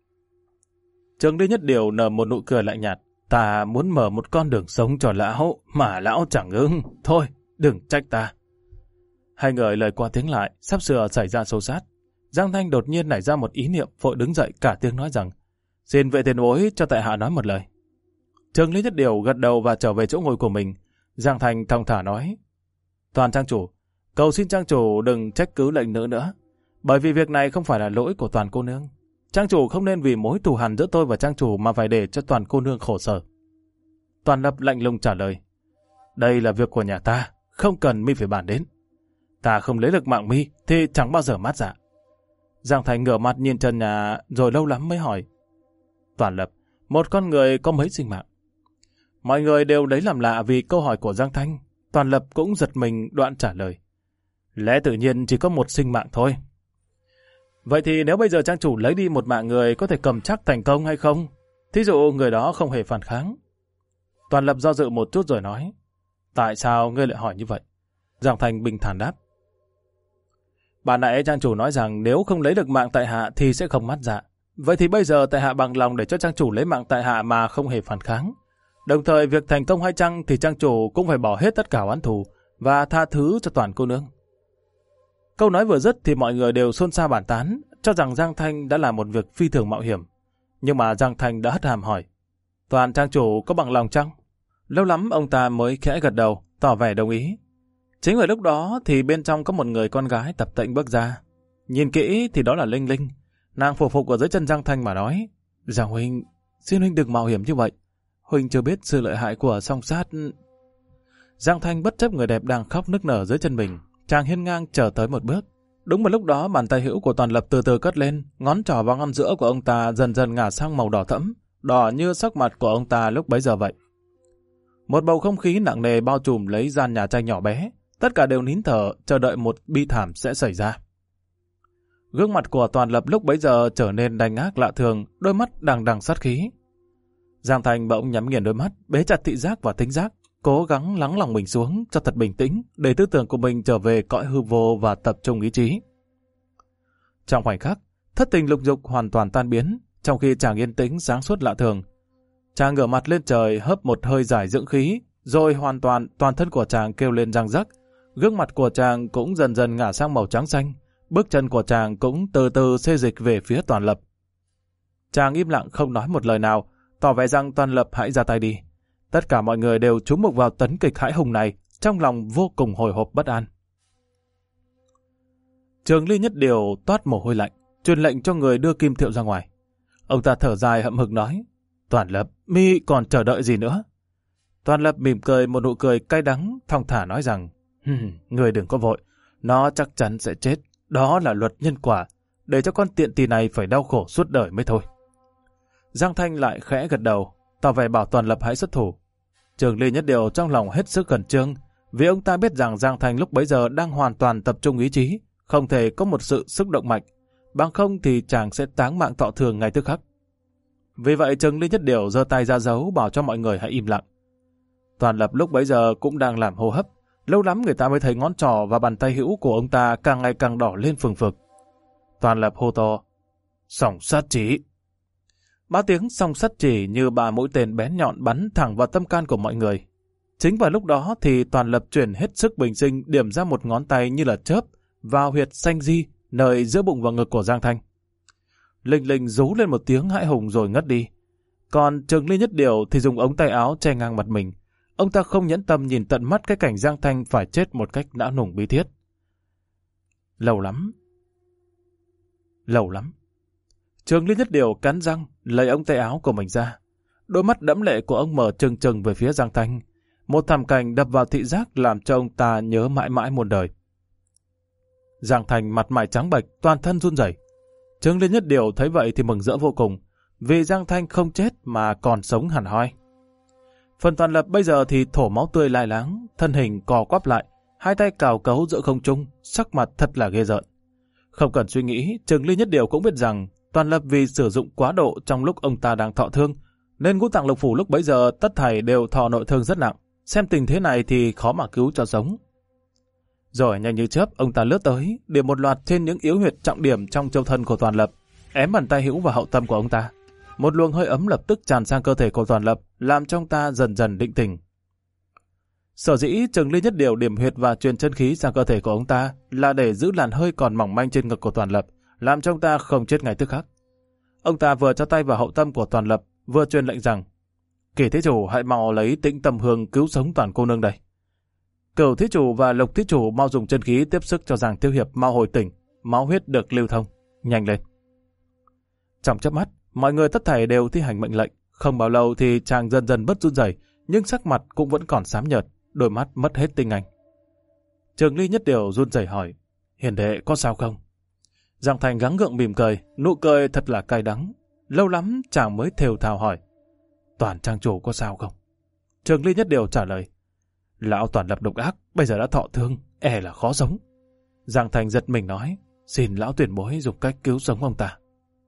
Trường Ly Nhất Điều nở một nụ cười lạnh nhạt: Ta muốn mở một con đường sống cho lão, mà lão chẳng ưng. Thôi, đừng trách ta. Hai người lời qua tiếng lại, sắp sửa xảy ra xô xát. Giang Thanh đột nhiên nảy ra một ý niệm, vội đứng dậy cả tiếng nói rằng: Xin vệ tiền bối cho tại hạ nói một lời. Trường Ly Nhất Điều gật đầu và trở về chỗ ngồi của mình. Giang Thanh thong thả nói: Toàn trang chủ, cầu xin trang chủ đừng trách cứ lệnh nữ nữa, bởi vì việc này không phải là lỗi của Toàn cô nương. Trang chủ không nên vì mối thù hằn giữa tôi và trang chủ mà phải để cho Toàn cô nương khổ sở. Toàn Lập lạnh lùng trả lời: Đây là việc của nhà ta, không cần mi phải bàn đến. Ta không lấy được mạng mi thì chẳng bao giờ mát dạ. Giang Thành ngửa mặt nhìn trần nhà rồi lâu lắm mới hỏi: Toàn Lập, một con người có mấy sinh mạng? Mọi người đều lấy làm lạ vì câu hỏi của Giang Thanh. Toàn Lập cũng giật mình đoạn trả lời: Lẽ tự nhiên chỉ có một sinh mạng thôi. Vậy thì nếu bây giờ trang chủ lấy đi một mạng người có thể cầm chắc thành công hay không? Thí dụ người đó không hề phản kháng. Toàn Lập do dự một chút rồi nói: Tại sao ngươi lại hỏi như vậy? Giang Thành bình thản đáp: Bạn nãy trang chủ nói rằng nếu không lấy được mạng tại hạ thì sẽ không mát dạ. Vậy thì bây giờ tại hạ bằng lòng để cho trang chủ lấy mạng tại hạ mà không hề phản kháng. Đồng thời việc thành công hay chăng thì trang chủ cũng phải bỏ hết tất cả oán thù và tha thứ cho Toàn cô nương. Câu nói vừa dứt thì mọi người đều xôn xao bàn tán, cho rằng Giang Thanh đã làm một việc phi thường mạo hiểm. Nhưng mà Giang Thanh đã hất hàm hỏi: Toàn trang chủ có bằng lòng chăng? Lâu lắm ông ta mới khẽ gật đầu, tỏ vẻ đồng ý. Chính ở lúc đó thì bên trong có một người con gái tập tễnh bước ra. Nhìn kỹ thì đó là Linh Linh. Nàng phủ phục ở dưới chân Giang Thanh mà nói: Giang huynh, xin huynh đừng mạo hiểm như vậy. Huynh chưa biết sự lợi hại của song sát. Giang Thanh bất chấp người đẹp đang khóc nức nở dưới chân mình, chàng hiên ngang trở tới một bước. Đúng vào lúc đó bàn tay hữu của Toàn Lập từ từ cất lên, ngón trỏ và ngón giữa của ông ta dần dần ngả sang màu đỏ thẫm, đỏ như sắc mặt của ông ta lúc bấy giờ vậy. Một bầu không khí nặng nề bao trùm lấy gian nhà tranh nhỏ bé, tất cả đều nín thở chờ đợi một bi thảm sẽ xảy ra. Gương mặt của Toàn Lập lúc bấy giờ trở nên đanh ác lạ thường, đôi mắt đằng đằng sát khí. Giang Thành bỗng nhắm nghiền đôi mắt, bế chặt thị giác và thính giác, cố gắng lắng lòng mình xuống cho thật bình tĩnh để tư tưởng của mình trở về cõi hư vô và tập trung ý chí. Trong khoảnh khắc, thất tình lục dục hoàn toàn tan biến, trong khi chàng yên tĩnh sáng suốt lạ thường. Chàng ngửa mặt lên trời hớp một hơi dài dưỡng khí, rồi hoàn toàn toàn thân của chàng kêu lên răng rắc, gương mặt của chàng cũng dần dần ngả sang màu trắng xanh, bước chân của chàng cũng từ từ xê dịch về phía Toàn Lập. Chàng im lặng không nói một lời nào, tỏ vẻ rằng Toàn Lập hãy ra tay đi. Tất cả mọi người đều trúm mục vào tấn kịch hãi hùng này, trong lòng vô cùng hồi hộp bất an. Trường Ly Nhất Điều toát mồ hôi lạnh, truyền lệnh cho người đưa Kim Thiệu ra ngoài. Ông ta thở dài hậm hực nói: Toàn Lập, mi còn chờ đợi gì nữa? Toàn Lập mỉm cười một nụ cười cay đắng, thong thả nói rằng, người đừng có vội, nó chắc chắn sẽ chết, đó là luật nhân quả, để cho con tiện tỳ này phải đau khổ suốt đời mới thôi. Giang Thanh lại khẽ gật đầu, tỏ vẻ bảo Toàn Lập hãy xuất thủ. Trường Ly Nhất Điều trong lòng hết sức khẩn trương, vì ông ta biết rằng Giang Thanh lúc bấy giờ đang hoàn toàn tập trung ý chí, không thể có một sự xúc động mạnh, bằng không thì chàng sẽ táng mạng thọ thường ngay tức khắc. Vì vậy Trường Ly Nhất Điều giơ tay ra dấu bảo cho mọi người hãy im lặng. Toàn Lập lúc bấy giờ cũng đang làm hô hấp, lâu lắm người ta mới thấy ngón trỏ và bàn tay hữu của ông ta càng ngày càng đỏ lên phừng phực. Toàn Lập hô to, song sát chỉ. Ba tiếng song sắt chỉ như ba mũi tên bén nhọn bắn thẳng vào tâm can của mọi người. Chính vào lúc đó thì Toàn Lập chuyển hết sức bình sinh điểm ra một ngón tay như là chớp vào huyệt xanh di, nơi giữa bụng và ngực của Giang Thanh. Linh Linh rú lên một tiếng hãi hùng rồi ngất đi. Còn Trường Ly Nhất Điều thì dùng ống tay áo che ngang mặt mình. Ông ta không nhẫn tâm nhìn tận mắt cái cảnh Giang Thanh phải chết một cách não nùng bi thiết. Lâu lắm. Lâu lắm. Trường Ly Nhất Điều cắn răng, lấy ống tay áo của mình ra. Đôi mắt đẫm lệ của ông mở trừng trừng về phía Giang Thanh. Một thảm cảnh đập vào thị giác làm cho ông ta nhớ mãi mãi muôn đời. Giang Thanh mặt mày trắng bệch, toàn thân run rẩy. Trường Ly Nhất Điều thấy vậy thì mừng rỡ vô cùng, vì Giang Thanh không chết mà còn sống hẳn hoi. Phần Toàn Lập bây giờ thì thổ máu tươi lai láng, thân hình cò quắp lại, hai tay cào cấu giữa không trung, sắc mặt thật là ghê rợn. Không cần suy nghĩ, Trường Ly Nhất Điều cũng biết rằng Toàn Lập vì sử dụng quá độ trong lúc ông ta đang thọ thương, nên ngũ tạng lục phủ lúc bấy giờ tất thảy đều thọ nội thương rất nặng. Xem tình thế này thì khó mà cứu cho sống. Rồi nhanh như chớp, ông ta lướt tới, điểm một loạt trên những yếu huyệt trọng điểm trong châu thân của Toàn Lập, ém bàn tay hữu vào hậu tâm của ông ta. Một luồng hơi ấm lập tức tràn sang cơ thể của Toàn Lập, làm cho ông ta dần dần định tình. Sở dĩ Trường Ly Nhất Điều điểm huyệt và truyền chân khí sang cơ thể của ông ta là để giữ làn hơi còn mỏng manh trên ngực của Toàn Lập, làm cho ông ta không chết ngay tức khắc. Ông ta vừa cho tay vào hậu tâm của Toàn Lập, vừa truyền lệnh rằng: Kỳ thí chủ hãy mau lấy Tĩnh Tâm Hương cứu sống Toàn cô nương đây. Cửu thí chủ và Lục thí chủ mau dùng chân khí tiếp sức cho Giang Thiếu Hiệp mau hồi tỉnh, máu huyết được lưu thông, nhanh lên. Trong chớp mắt, mọi người tất thảy đều thi hành mệnh lệnh. Không bao lâu thì chàng dần dần bớt run rẩy, nhưng sắc mặt cũng vẫn còn xám nhợt, đôi mắt mất hết tinh anh. Trường Ly Nhất Điều run rẩy hỏi: Hiền đệ có sao không? Giang Thành gắng gượng mỉm cười, nụ cười thật là cay đắng. Lâu lắm chàng mới thều thào hỏi: Toàn trang chủ có sao không? Trường Ly Nhất Điều trả lời: Lão Toàn Lập độc ác, bây giờ đã thọ thương, e là khó sống. Giang Thành giật mình nói: Xin lão tuyển bối dùng cách cứu sống ông ta.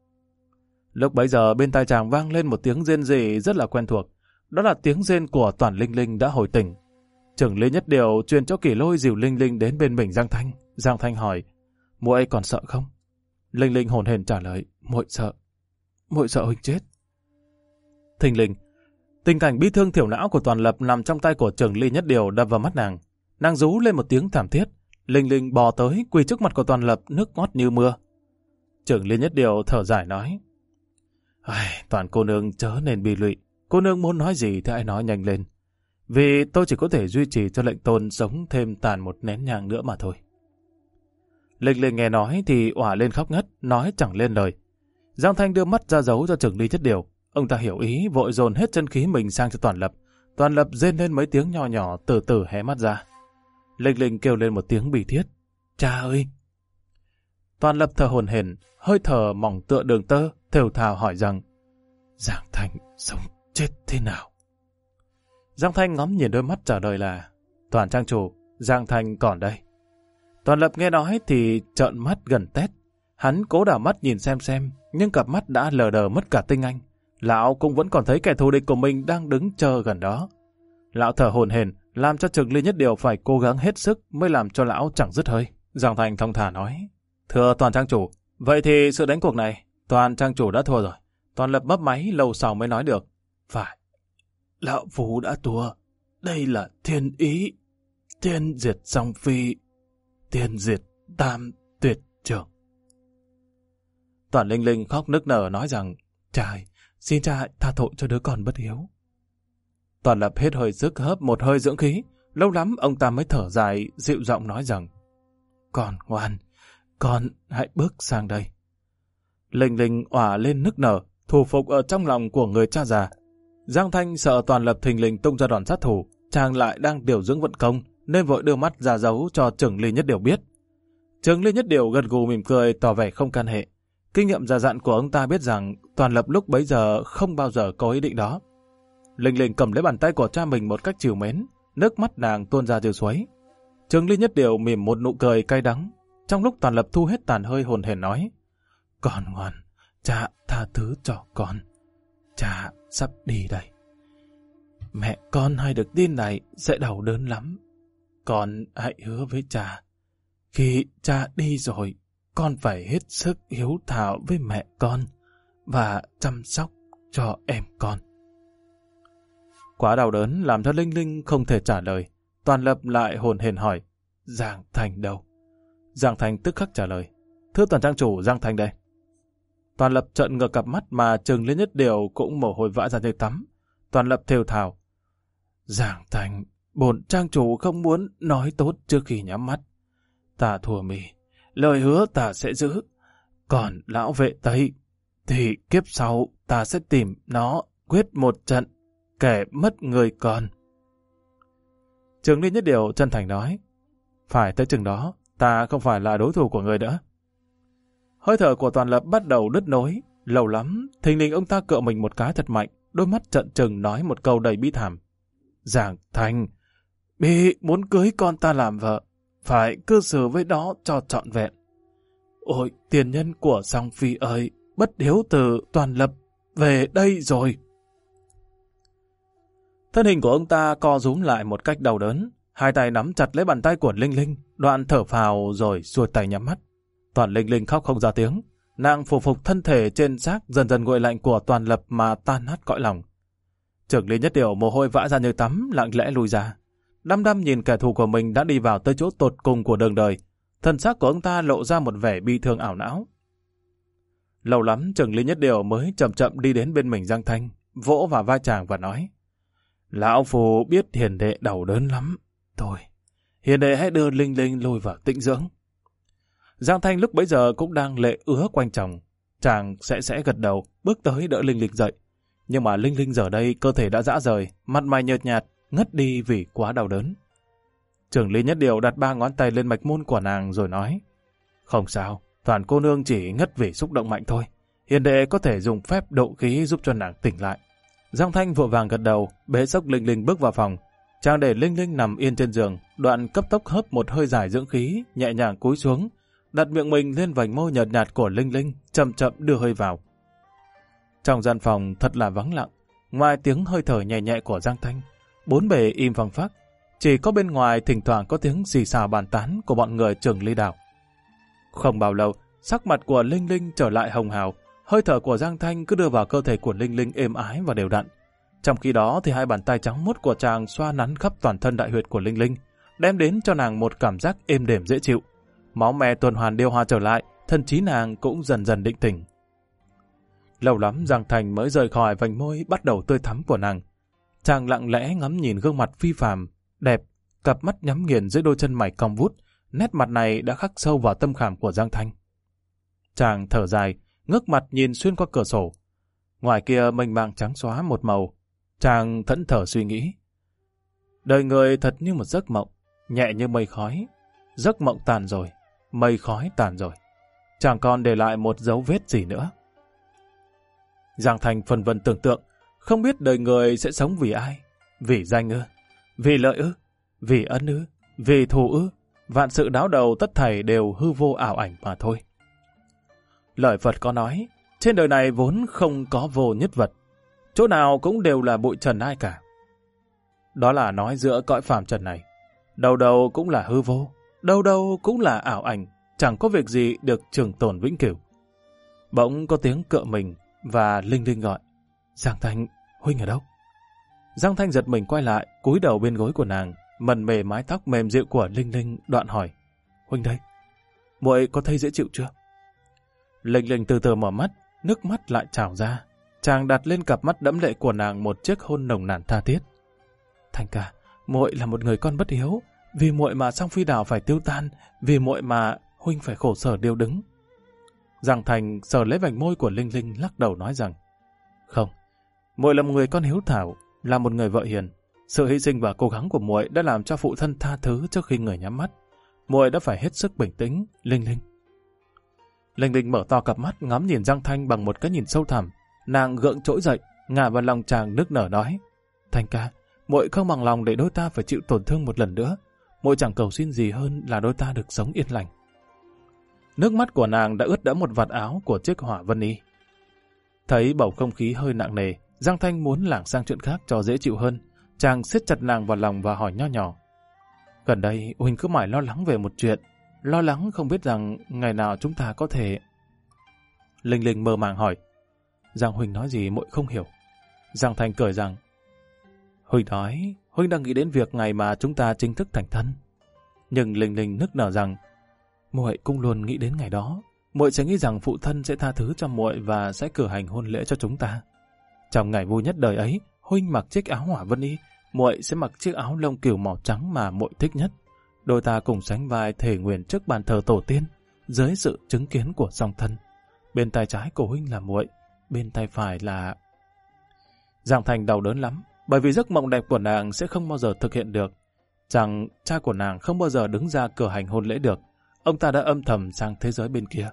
Lúc bấy giờ bên tai chàng vang lên một tiếng rên rỉ rất là quen thuộc. Đó là tiếng rên của Toàn Linh Linh đã hồi tỉnh. Trường Ly Nhất Điều truyền cho Kỷ Lôi dìu Linh Linh đến bên mình Giang Thanh. Giang Thanh hỏi: Muội còn sợ không? Linh Linh hồn hển trả lời: Muội sợ. Muội sợ huynh chết. Thình lình, tình cảnh bi thương thiểu não của Toàn Lập nằm trong tay của Trường Ly Nhất Điều đập vào mắt nàng. Nàng rú lên một tiếng thảm thiết. Linh Linh bò tới quỳ trước mặt của Toàn Lập, nước mắt như mưa. Trường Ly Nhất Điều thở dài nói: Ai, Toàn cô nương chớ nên bi lụy. Cô nương muốn nói gì thì hãy nói nhanh lên. Vì tôi chỉ có thể duy trì cho lệnh tôn sống thêm tàn một nén nhang nữa mà thôi. Linh Linh nghe nói thì òa lên khóc ngất, nói chẳng lên lời. Giang Thanh đưa mắt ra dấu cho Trường Ly Nhất Điều. Ông ta hiểu ý, vội dồn hết chân khí mình sang cho Toàn Lập. Toàn Lập rên lên mấy tiếng nho nhỏ, từ từ hé mắt ra. Linh Linh kêu lên một tiếng bi thiết: Cha ơi! Toàn Lập thở hổn hển, hơi thở mỏng tựa đường tơ, thều thào hỏi rằng: Giang Thanh sống chết thế nào? Giang Thanh ngắm nhìn đôi mắt trả lời là: Toàn trang chủ, Giang Thanh còn đây. Toàn Lập nghe nói thì trợn mắt gần tét. Hắn cố đảo mắt nhìn xem xem, nhưng cặp mắt đã lờ đờ mất cả tinh anh. Lão cũng vẫn còn thấy kẻ thù địch của mình đang đứng chờ gần đó. Lão thở hổn hển, làm cho Trường Ly Nhất Điều phải cố gắng hết sức mới làm cho lão chẳng dứt hơi. Giang Thanh thong thả nói: Thưa Toàn trang chủ, vậy thì sự đánh cuộc này Toàn trang chủ đã thua rồi. Toàn Lập mấp máy lâu sau mới nói được: Phải, lão phu đã thua. Đây là thiên ý, thiên diệt song phi, thiên diệt tam tuyệt trưởng. Toàn Linh Linh khóc nức nở nói rằng: Trời, xin cha tha tội cho đứa con bất hiếu. Toàn Lập hết hơi sức hớp một hơi dưỡng khí. Lâu lắm ông ta mới thở dài, dịu giọng nói rằng: Con ngoan, con hãy bước sang đây. Linh Linh òa lên nức nở, thù phục ở trong lòng của người cha già. Giang Thanh sợ Toàn Lập thình lình tung ra đòn sát thủ, chàng lại đang điều dưỡng vận công, nên vội đưa mắt ra dấu cho Trường Ly Nhất Điều biết. Trường Ly Nhất Điều gật gù mỉm cười tỏ vẻ không can hệ. Kinh nghiệm già dặn của ông ta biết rằng Toàn Lập lúc bấy giờ không bao giờ có ý định đó. Linh Linh cầm lấy bàn tay của cha mình một cách trìu mến, nước mắt nàng tuôn ra như suối. Trường Ly Nhất Điều mỉm một nụ cười cay đắng, trong lúc Toàn Lập thu hết tàn hơi hồn hển nói: "Con ngoan, cha tha thứ cho con. Cha sắp đi đây. Mẹ con hay được tin này sẽ đau đớn lắm. Con hãy hứa với cha, khi cha đi rồi, con phải hết sức hiếu thảo với mẹ con và chăm sóc cho em con." Quá đau đớn làm cho Linh Linh không thể trả lời. Toàn Lập lại hồn hển hỏi: "Giang Thành đâu?" Giang Thành tức khắc trả lời: "Thưa Toàn trang chủ, Giang Thành đây." Toàn Lập trợn ngược cặp mắt mà Trường Ly Nhất Điều cũng mồ hôi vã ra như tắm. Toàn Lập thều thào: "Giang Thành, bổn trang chủ không muốn nói tốt trước khi nhắm mắt. Ta thua mì, lời hứa ta sẽ giữ. Còn lão vệ Tây, thì kiếp sau ta sẽ tìm nó quyết một trận, kẻ mất người con." Trường Ly Nhất Điều chân thành nói: "Phải tới chừng đó, ta không phải là đối thủ của người nữa." Hơi thở của Toàn Lập bắt đầu đứt nối. Lâu lắm, thình lình ông ta cựa mình một cái thật mạnh, đôi mắt trợn trừng nói một câu đầy bi thảm: "Giang Thành, Bi muốn cưới con ta làm vợ, phải cư xử với đó cho trọn vẹn. Ôi tiền nhân của Song Phi ơi, bất hiếu từ Toàn Lập về đây rồi." Thân hình của ông ta co rúm lại một cách đau đớn, hai tay nắm chặt lấy bàn tay của Linh Linh, đoạn thở phào rồi xuôi tay nhắm mắt. Toàn Linh Linh khóc không ra tiếng, nàng phủ phục thân thể trên xác dần dần nguội lạnh của Toàn Lập mà tan nát cõi lòng. Trường Ly Nhất Điều mồ hôi vã ra như tắm, lặng lẽ lùi ra, đăm đăm nhìn kẻ thù của mình đã đi vào tới chỗ tột cùng của đường đời. Thân xác của ông ta lộ ra một vẻ bi thương ảo não. Lâu lắm Trường Ly Nhất Điều mới chậm chậm đi đến bên mình Giang Thanh, vỗ vào vai chàng và nói: "Lão Phu biết hiền đệ đau đớn lắm. Thôi, hiền đệ hãy đưa Linh Linh lùi vào tĩnh dưỡng." Giang Thanh lúc bấy giờ cũng đang lệ ứa quanh chồng. Chàng sẽ sẽ gật đầu, bước tới đỡ Linh Linh dậy. Nhưng mà Linh Linh giờ đây cơ thể đã rã rời, mặt mày nhợt nhạt, ngất đi vì quá đau đớn. Trường Ly Nhất Điều đặt ba ngón tay lên mạch môn của nàng rồi nói: "Không sao, Toàn cô nương chỉ ngất vì xúc động mạnh thôi. Hiền đệ có thể dùng phép độ khí giúp cho nàng tỉnh lại." Giang Thanh vội vàng gật đầu, bế xốc Linh Linh bước vào phòng. Chàng để Linh Linh nằm yên trên giường, đoạn cấp tốc hớp một hơi dài dưỡng khí, nhẹ nhàng cúi xuống, đặt miệng mình lên vành môi nhợt nhạt của Linh Linh, chậm chậm đưa hơi vào. Trong gian phòng thật là vắng lặng, ngoài tiếng hơi thở nhẹ nhẹ của Giang Thanh, bốn bề im phăng phắc, chỉ có bên ngoài thỉnh thoảng có tiếng xì xào bàn tán của bọn người Trường Ly Đảo. Không bao lâu, sắc mặt của Linh Linh trở lại hồng hào, hơi thở của Giang Thanh cứ đưa vào cơ thể của Linh Linh êm ái và đều đặn. Trong khi đó thì hai bàn tay trắng muốt của chàng xoa nắn khắp toàn thân đại huyệt của Linh Linh, đem đến cho nàng một cảm giác êm đềm dễ chịu. Máu me tuần hoàn điều hòa trở lại, thân trí nàng cũng dần dần định tỉnh. Lâu lắm Giang Thành mới rời khỏi vành môi bắt đầu tươi thắm của nàng. Chàng lặng lẽ ngắm nhìn gương mặt phi phàm, đẹp, cặp mắt nhắm nghiền dưới đôi chân mày cong vút, nét mặt này đã khắc sâu vào tâm khảm của Giang Thanh. Chàng thở dài, ngước mặt nhìn xuyên qua cửa sổ. Ngoài kia mênh mang trắng xóa một màu. Chàng thẫn thờ suy nghĩ. Đời người thật như một giấc mộng, nhẹ như mây khói. Giấc mộng tàn rồi, mây khói tàn rồi, chẳng còn để lại một dấu vết gì nữa. Giang Thành phân vân tưởng tượng, không biết đời người sẽ sống vì ai, vì danh ư, vì lợi ư, vì ân ư, vì thù ư. Vạn sự đáo đầu tất thảy đều hư vô ảo ảnh mà thôi. Lời Phật có nói, trên đời này vốn không có vô nhất vật, chỗ nào cũng đều là bụi trần ai cả. Đó là nói giữa cõi phàm trần này, đầu đầu cũng là hư vô, đâu đâu cũng là ảo ảnh, chẳng có việc gì được trường tồn vĩnh cửu. Bỗng có tiếng cựa mình và Linh Linh gọi: "Giang Thanh, huynh ở đâu?" Giang Thanh giật mình quay lại, cúi đầu bên gối của nàng, mần mề mái tóc mềm dịu của Linh Linh, đoạn hỏi: "Huynh đây, muội có thấy dễ chịu chưa?" Linh Linh từ từ mở mắt, nước mắt lại trào ra. Chàng đặt lên cặp mắt đẫm lệ của nàng một chiếc hôn nồng nàn tha thiết. "Thanh ca, muội là một người con bất hiếu, vì muội mà Song Phi Đảo phải tiêu tan, vì muội mà huynh phải khổ sở điêu đứng." Giang Thành sờ lấy vành môi của Linh Linh, lắc đầu nói rằng: "Không, Muội là một người con hiếu thảo, là một người vợ hiền. Sự hy sinh và cố gắng của muội đã làm cho phụ thân tha thứ trước khi người nhắm mắt. Muội đã phải hết sức bình tĩnh. Linh Linh. Linh Linh mở to cặp mắt ngắm nhìn Giang Thanh bằng một cái nhìn sâu thẳm. Nàng gượng trỗi dậy, ngả vào lòng chàng nức nở nói: Thanh ca, muội không bằng lòng để đôi ta phải chịu tổn thương một lần nữa. Muội chẳng cầu xin gì hơn là đôi ta được sống yên lành. Nước mắt của nàng đã ướt đẫm một vạt áo của chiếc hỏa vân y. Thấy bầu không khí hơi nặng nề, Giang Thanh muốn lảng sang chuyện khác cho dễ chịu hơn. Chàng siết chặt nàng vào lòng và hỏi nho nhỏ: Gần đây huynh cứ mãi lo lắng về một chuyện, lo lắng không biết rằng ngày nào chúng ta có thể... Linh Linh mơ màng hỏi: Giang huynh nói gì muội không hiểu. Giang Thanh cười rằng: Huynh nói huynh đang nghĩ đến việc ngày mà chúng ta chính thức thành thân. Nhưng Linh Linh nức nở rằng: Muội cũng luôn nghĩ đến ngày đó. Muội sẽ nghĩ rằng phụ thân sẽ tha thứ cho muội và sẽ cử hành hôn lễ cho chúng ta. Trong ngày vui nhất đời ấy, huynh mặc chiếc áo hỏa vân y, muội sẽ mặc chiếc áo lông cừu màu trắng mà muội thích nhất. Đôi ta cùng sánh vai thề nguyện trước bàn thờ tổ tiên, dưới sự chứng kiến của song thân. Bên tay trái của huynh là muội, bên tay phải là... Giang Thành đau đớn lắm, bởi vì giấc mộng đẹp của nàng sẽ không bao giờ thực hiện được. Rằng cha của nàng không bao giờ đứng ra cử hành hôn lễ được. Ông ta đã âm thầm sang thế giới bên kia.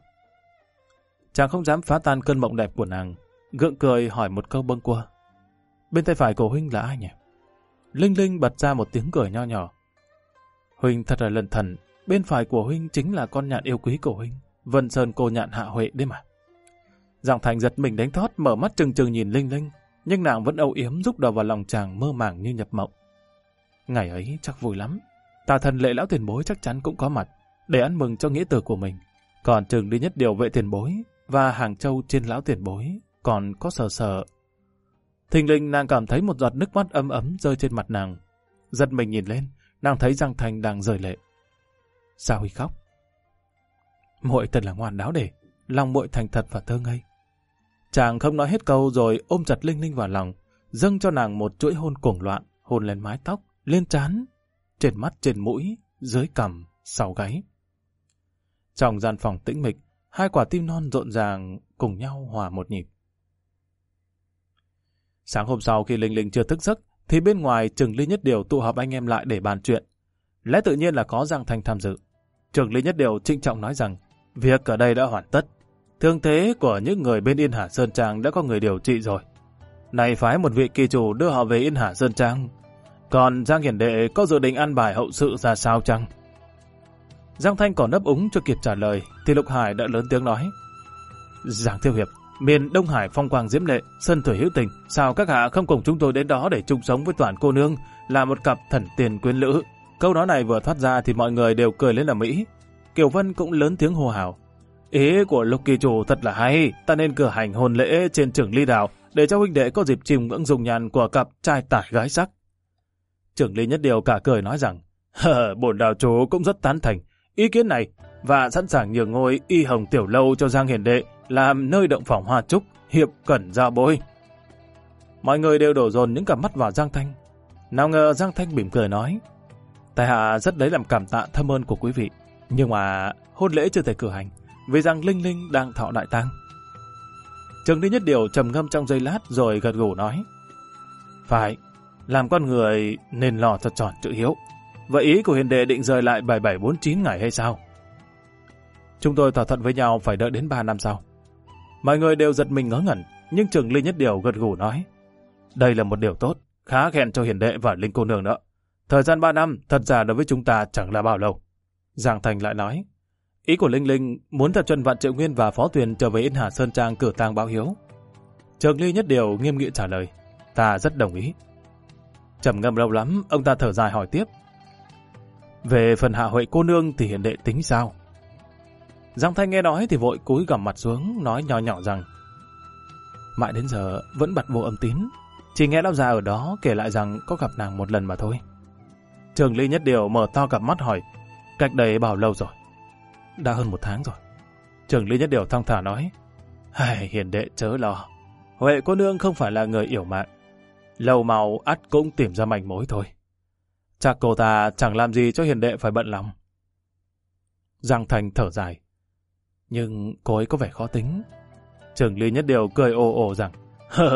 Chàng không dám phá tan cơn mộng đẹp của nàng, gượng cười hỏi một câu bâng quơ: Bên tay phải của huynh là ai nhỉ? Linh Linh bật ra một tiếng cười nho nhỏ: Huynh thật là lần thần, bên phải của huynh chính là con nhạn yêu quý của huynh, Vân Sơn cô nhạn Hạ Huệ đấy mà. Giang Thành giật mình đánh thót, mở mắt trừng trừng nhìn Linh Linh, nhưng nàng vẫn âu yếm rúc đầu vào lòng chàng, mơ màng như nhập mộng. Ngày ấy chắc vui lắm, tà thần Lệ lão tiền bối chắc chắn cũng có mặt để ăn mừng cho nghĩa tử của mình. Còn Trường Ly Nhất Điều vệ tiền bối và Hàng Châu trên lão tiền bối còn có sờ sờ. Thình lình nàng cảm thấy một giọt nước mắt ấm ấm rơi trên mặt nàng. Giật mình nhìn lên, nàng thấy Giang Thành đang rơi lệ. Sao huy khóc? Muội thật là ngoan đáo để, lòng muội thành thật và thơ ngây. Chàng không nói hết câu rồi ôm chặt Linh Linh vào lòng, dâng cho nàng một chuỗi hôn cuồng loạn, hôn lên mái tóc, lên trán, trên mắt, trên mũi, dưới cằm, sau gáy. Trong gian phòng tĩnh mịch, hai quả tim non rộn ràng cùng nhau hòa một nhịp. Sáng hôm sau khi Linh Linh chưa thức giấc, thì bên ngoài Trường Ly Nhất Điều tụ họp anh em lại để bàn chuyện. Lẽ tự nhiên là có Giang Thành tham dự. Trường Ly Nhất Điều trịnh trọng nói rằng việc ở đây đã hoàn tất. Thương thế của những người bên Yên Hà Sơn Trang đã có người điều trị rồi. Này phái một vị kỳ chủ đưa họ về Yên Hà Sơn Trang. Còn Giang Hiển Đệ có dự định an bài hậu sự ra sao chăng? Giang Thanh còn ấp úng cho kịp trả lời, thì Lục Hải đã lớn tiếng nói: Giang Thiếu Hiệp, miền Đông Hải phong quang diễm lệ, sơn thủy hữu tình, sao các hạ không cùng chúng tôi đến đó để chung sống với Toản cô nương, là một cặp thần tiền quyến lữ? Câu nói này vừa thoát ra thì mọi người đều cười lên ầm ĩ. Kiều Vân cũng lớn tiếng hô hào: Ý của Lục kỳ chủ thật là hay, ta nên cử hành hôn lễ trên Trưởng Ly Đảo để cho huynh đệ có dịp chiêm ngưỡng dùng nhàn của cặp trai tải gái sắc. Trưởng Ly Nhất Điều cả cười nói rằng: Hờ, bổn đào chủ cũng rất tán thành ý kiến này và sẵn sàng nhường ngôi Y Hồng Tiểu Lâu cho Giang Hiển Đệ làm nơi động phòng hoa trúc, hiệp cẩn giao bôi. Mọi người đều đổ dồn những cặp mắt vào Giang Thanh. Nào ngờ Giang Thanh mỉm cười nói: Tại hạ rất lấy làm cảm tạ thâm ơn của quý vị, nhưng mà hôn lễ chưa thể cử hành vì rằng Linh Linh đang thọ đại tang. Trường Ly Nhất Điều trầm ngâm trong giây lát rồi gật gù nói: Phải, làm con người nên lo thật tròn chữ hiếu. Vậy ý của Hiền Đệ định rời lại bảy bảy bốn chín ngày hay sao? Chúng tôi thỏa thuận với nhau phải đợi đến ba năm sau. Mọi người đều giật mình ngớ ngẩn, nhưng Trường Ly Nhất Điều gật gù nói: Đây là một điều tốt, khá khen cho Hiền Đệ và Linh cô nương nữa. Thời gian ba năm thật ra đối với chúng ta chẳng là bao lâu. Giang Thành lại nói: Ý của Linh Linh muốn tập Trần Vạn Triệu Nguyên và Phó Tuyền trở về Yên Hà Sơn Trang cử tang báo hiếu. Trường Ly Nhất Điều nghiêm nghị trả lời: Ta rất đồng ý. Trầm ngâm lâu lắm, ông ta thở dài hỏi tiếp: Về phần Hạ Huệ cô nương thì Hiền Đệ tính sao? Giang Thanh nghe nói thì vội cúi gằm mặt xuống, nói nhỏ nhỏ rằng: Mãi đến giờ vẫn bặt vô âm tín, chỉ nghe lão già ở đó kể lại rằng có gặp nàng một lần mà thôi. Trường Ly Nhất Điều mở to cặp mắt hỏi: Cách đây bao lâu rồi? Đã hơn một tháng rồi. Trường Ly Nhất Điều thong thả nói: Hài, Hiền Đệ chớ lo, Huệ cô nương không phải là người yểu mạn, lâu mau ắt cũng tìm ra manh mối thôi. Chắc cô ta chẳng làm gì cho Hiền Đệ phải bận lòng. Giang Thành thở dài: Nhưng cô ấy có vẻ khó tính. Trường Ly Nhất Điều cười ồ ồ rằng: Hờ,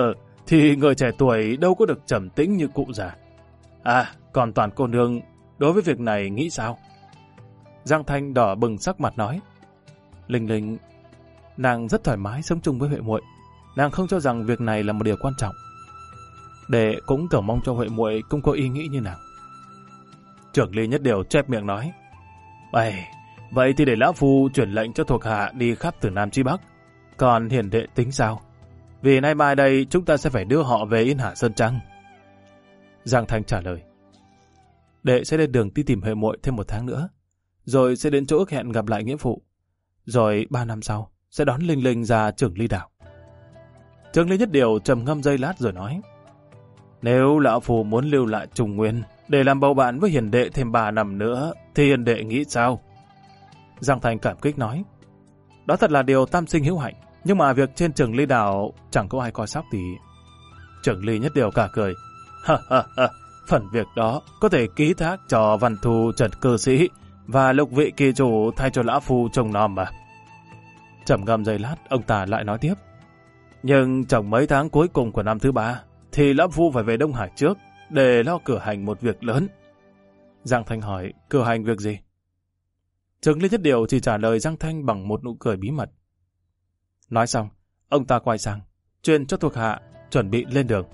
thì người trẻ tuổi đâu có được trầm tĩnh như cụ già. À, còn Toàn cô nương, đối với việc này nghĩ sao? Giang Thanh đỏ bừng sắc mặt nói. Linh Linh, nàng rất thoải mái sống chung với Huệ muội, nàng không cho rằng việc này là một điều quan trọng. Đệ cũng cầu mong cho Huệ muội cũng có ý nghĩ như nàng. Trưởng Ly Nhất Điều chép miệng nói. Vậy, vậy thì để lão phu chuyển lệnh cho thuộc hạ đi khắp từ Nam chí Bắc. Còn hiền đệ tính sao? Vì nay mai đây chúng ta sẽ phải đưa họ về Yên Hà Sơn Trăng. Giang Thanh trả lời. Đệ sẽ lên đường đi tìm Huệ muội thêm một tháng nữa, rồi sẽ đến chỗ ước hẹn gặp lại nghĩa phụ. Rồi ba năm sau sẽ đón Linh Linh ra Trưởng Ly đảo. Trưởng Ly Nhất Điều trầm ngâm giây lát rồi nói. Nếu lão phu muốn lưu lại Trung Nguyên để làm bầu bạn với hiền đệ thêm ba năm nữa, thì hiền đệ nghĩ sao? Giang Thanh cảm kích nói. Đó thật là điều tam sinh hữu hạnh, nhưng mà việc trên Trưởng Ly đảo chẳng có ai coi sóc thì... Trưởng Ly Nhất Điều cả cười. Ha ha ha, phần việc đó có thể ký thác cho Văn Thù Trần Cư Sĩ và Lục Vị Kỳ Chủ thay cho lão phu trông nom mà. Trầm ngâm giây lát, ông ta lại nói tiếp. Nhưng trong mấy tháng cuối cùng của năm thứ ba, thì lão phu phải về Đông Hải trước để lo cử hành một việc lớn. Giang Thanh hỏi, cử hành việc gì? Trưởng Ly Nhất Điều chỉ trả lời Giang Thanh bằng một nụ cười bí mật. Nói xong, ông ta quay sang, truyền cho thuộc hạ, chuẩn bị lên đường.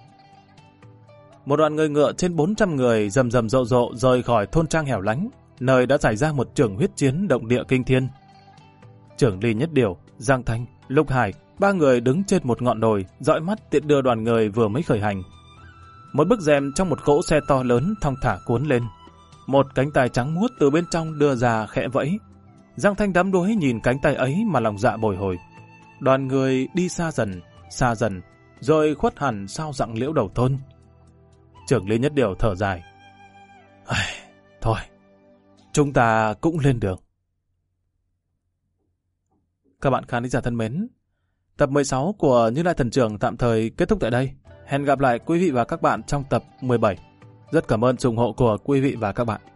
Một đoàn người ngựa trên bốn trăm người rầm rầm rộ rộ rời khỏi thôn trang hẻo lánh, nơi đã xảy ra một trường huyết chiến động địa kinh thiên. Trưởng Ly Nhất Điều, Giang Thanh, Lục Hải, ba người đứng trên một ngọn đồi, dõi mắt tiện đưa đoàn người vừa mới khởi hành. Một bức rèm trong một cỗ xe to lớn thong thả cuốn lên. Một cánh tay trắng muốt từ bên trong đưa ra khẽ vẫy. Giang Thanh đắm đuối nhìn cánh tay ấy mà lòng dạ bồi hồi. Đoàn người đi xa dần, xa dần, rồi khuất hẳn sau dặng liễu đầu thôn. Trưởng Ly Nhất Điều thở dài. Thôi, chúng ta cũng lên đường. Các bạn khán giả thân mến, tập mười sáu của Như Lai Thần Trưởng tạm thời kết thúc tại đây. Hẹn gặp lại quý vị và các bạn trong tập mười bảy. Rất cảm ơn sự ủng hộ của quý vị và các bạn.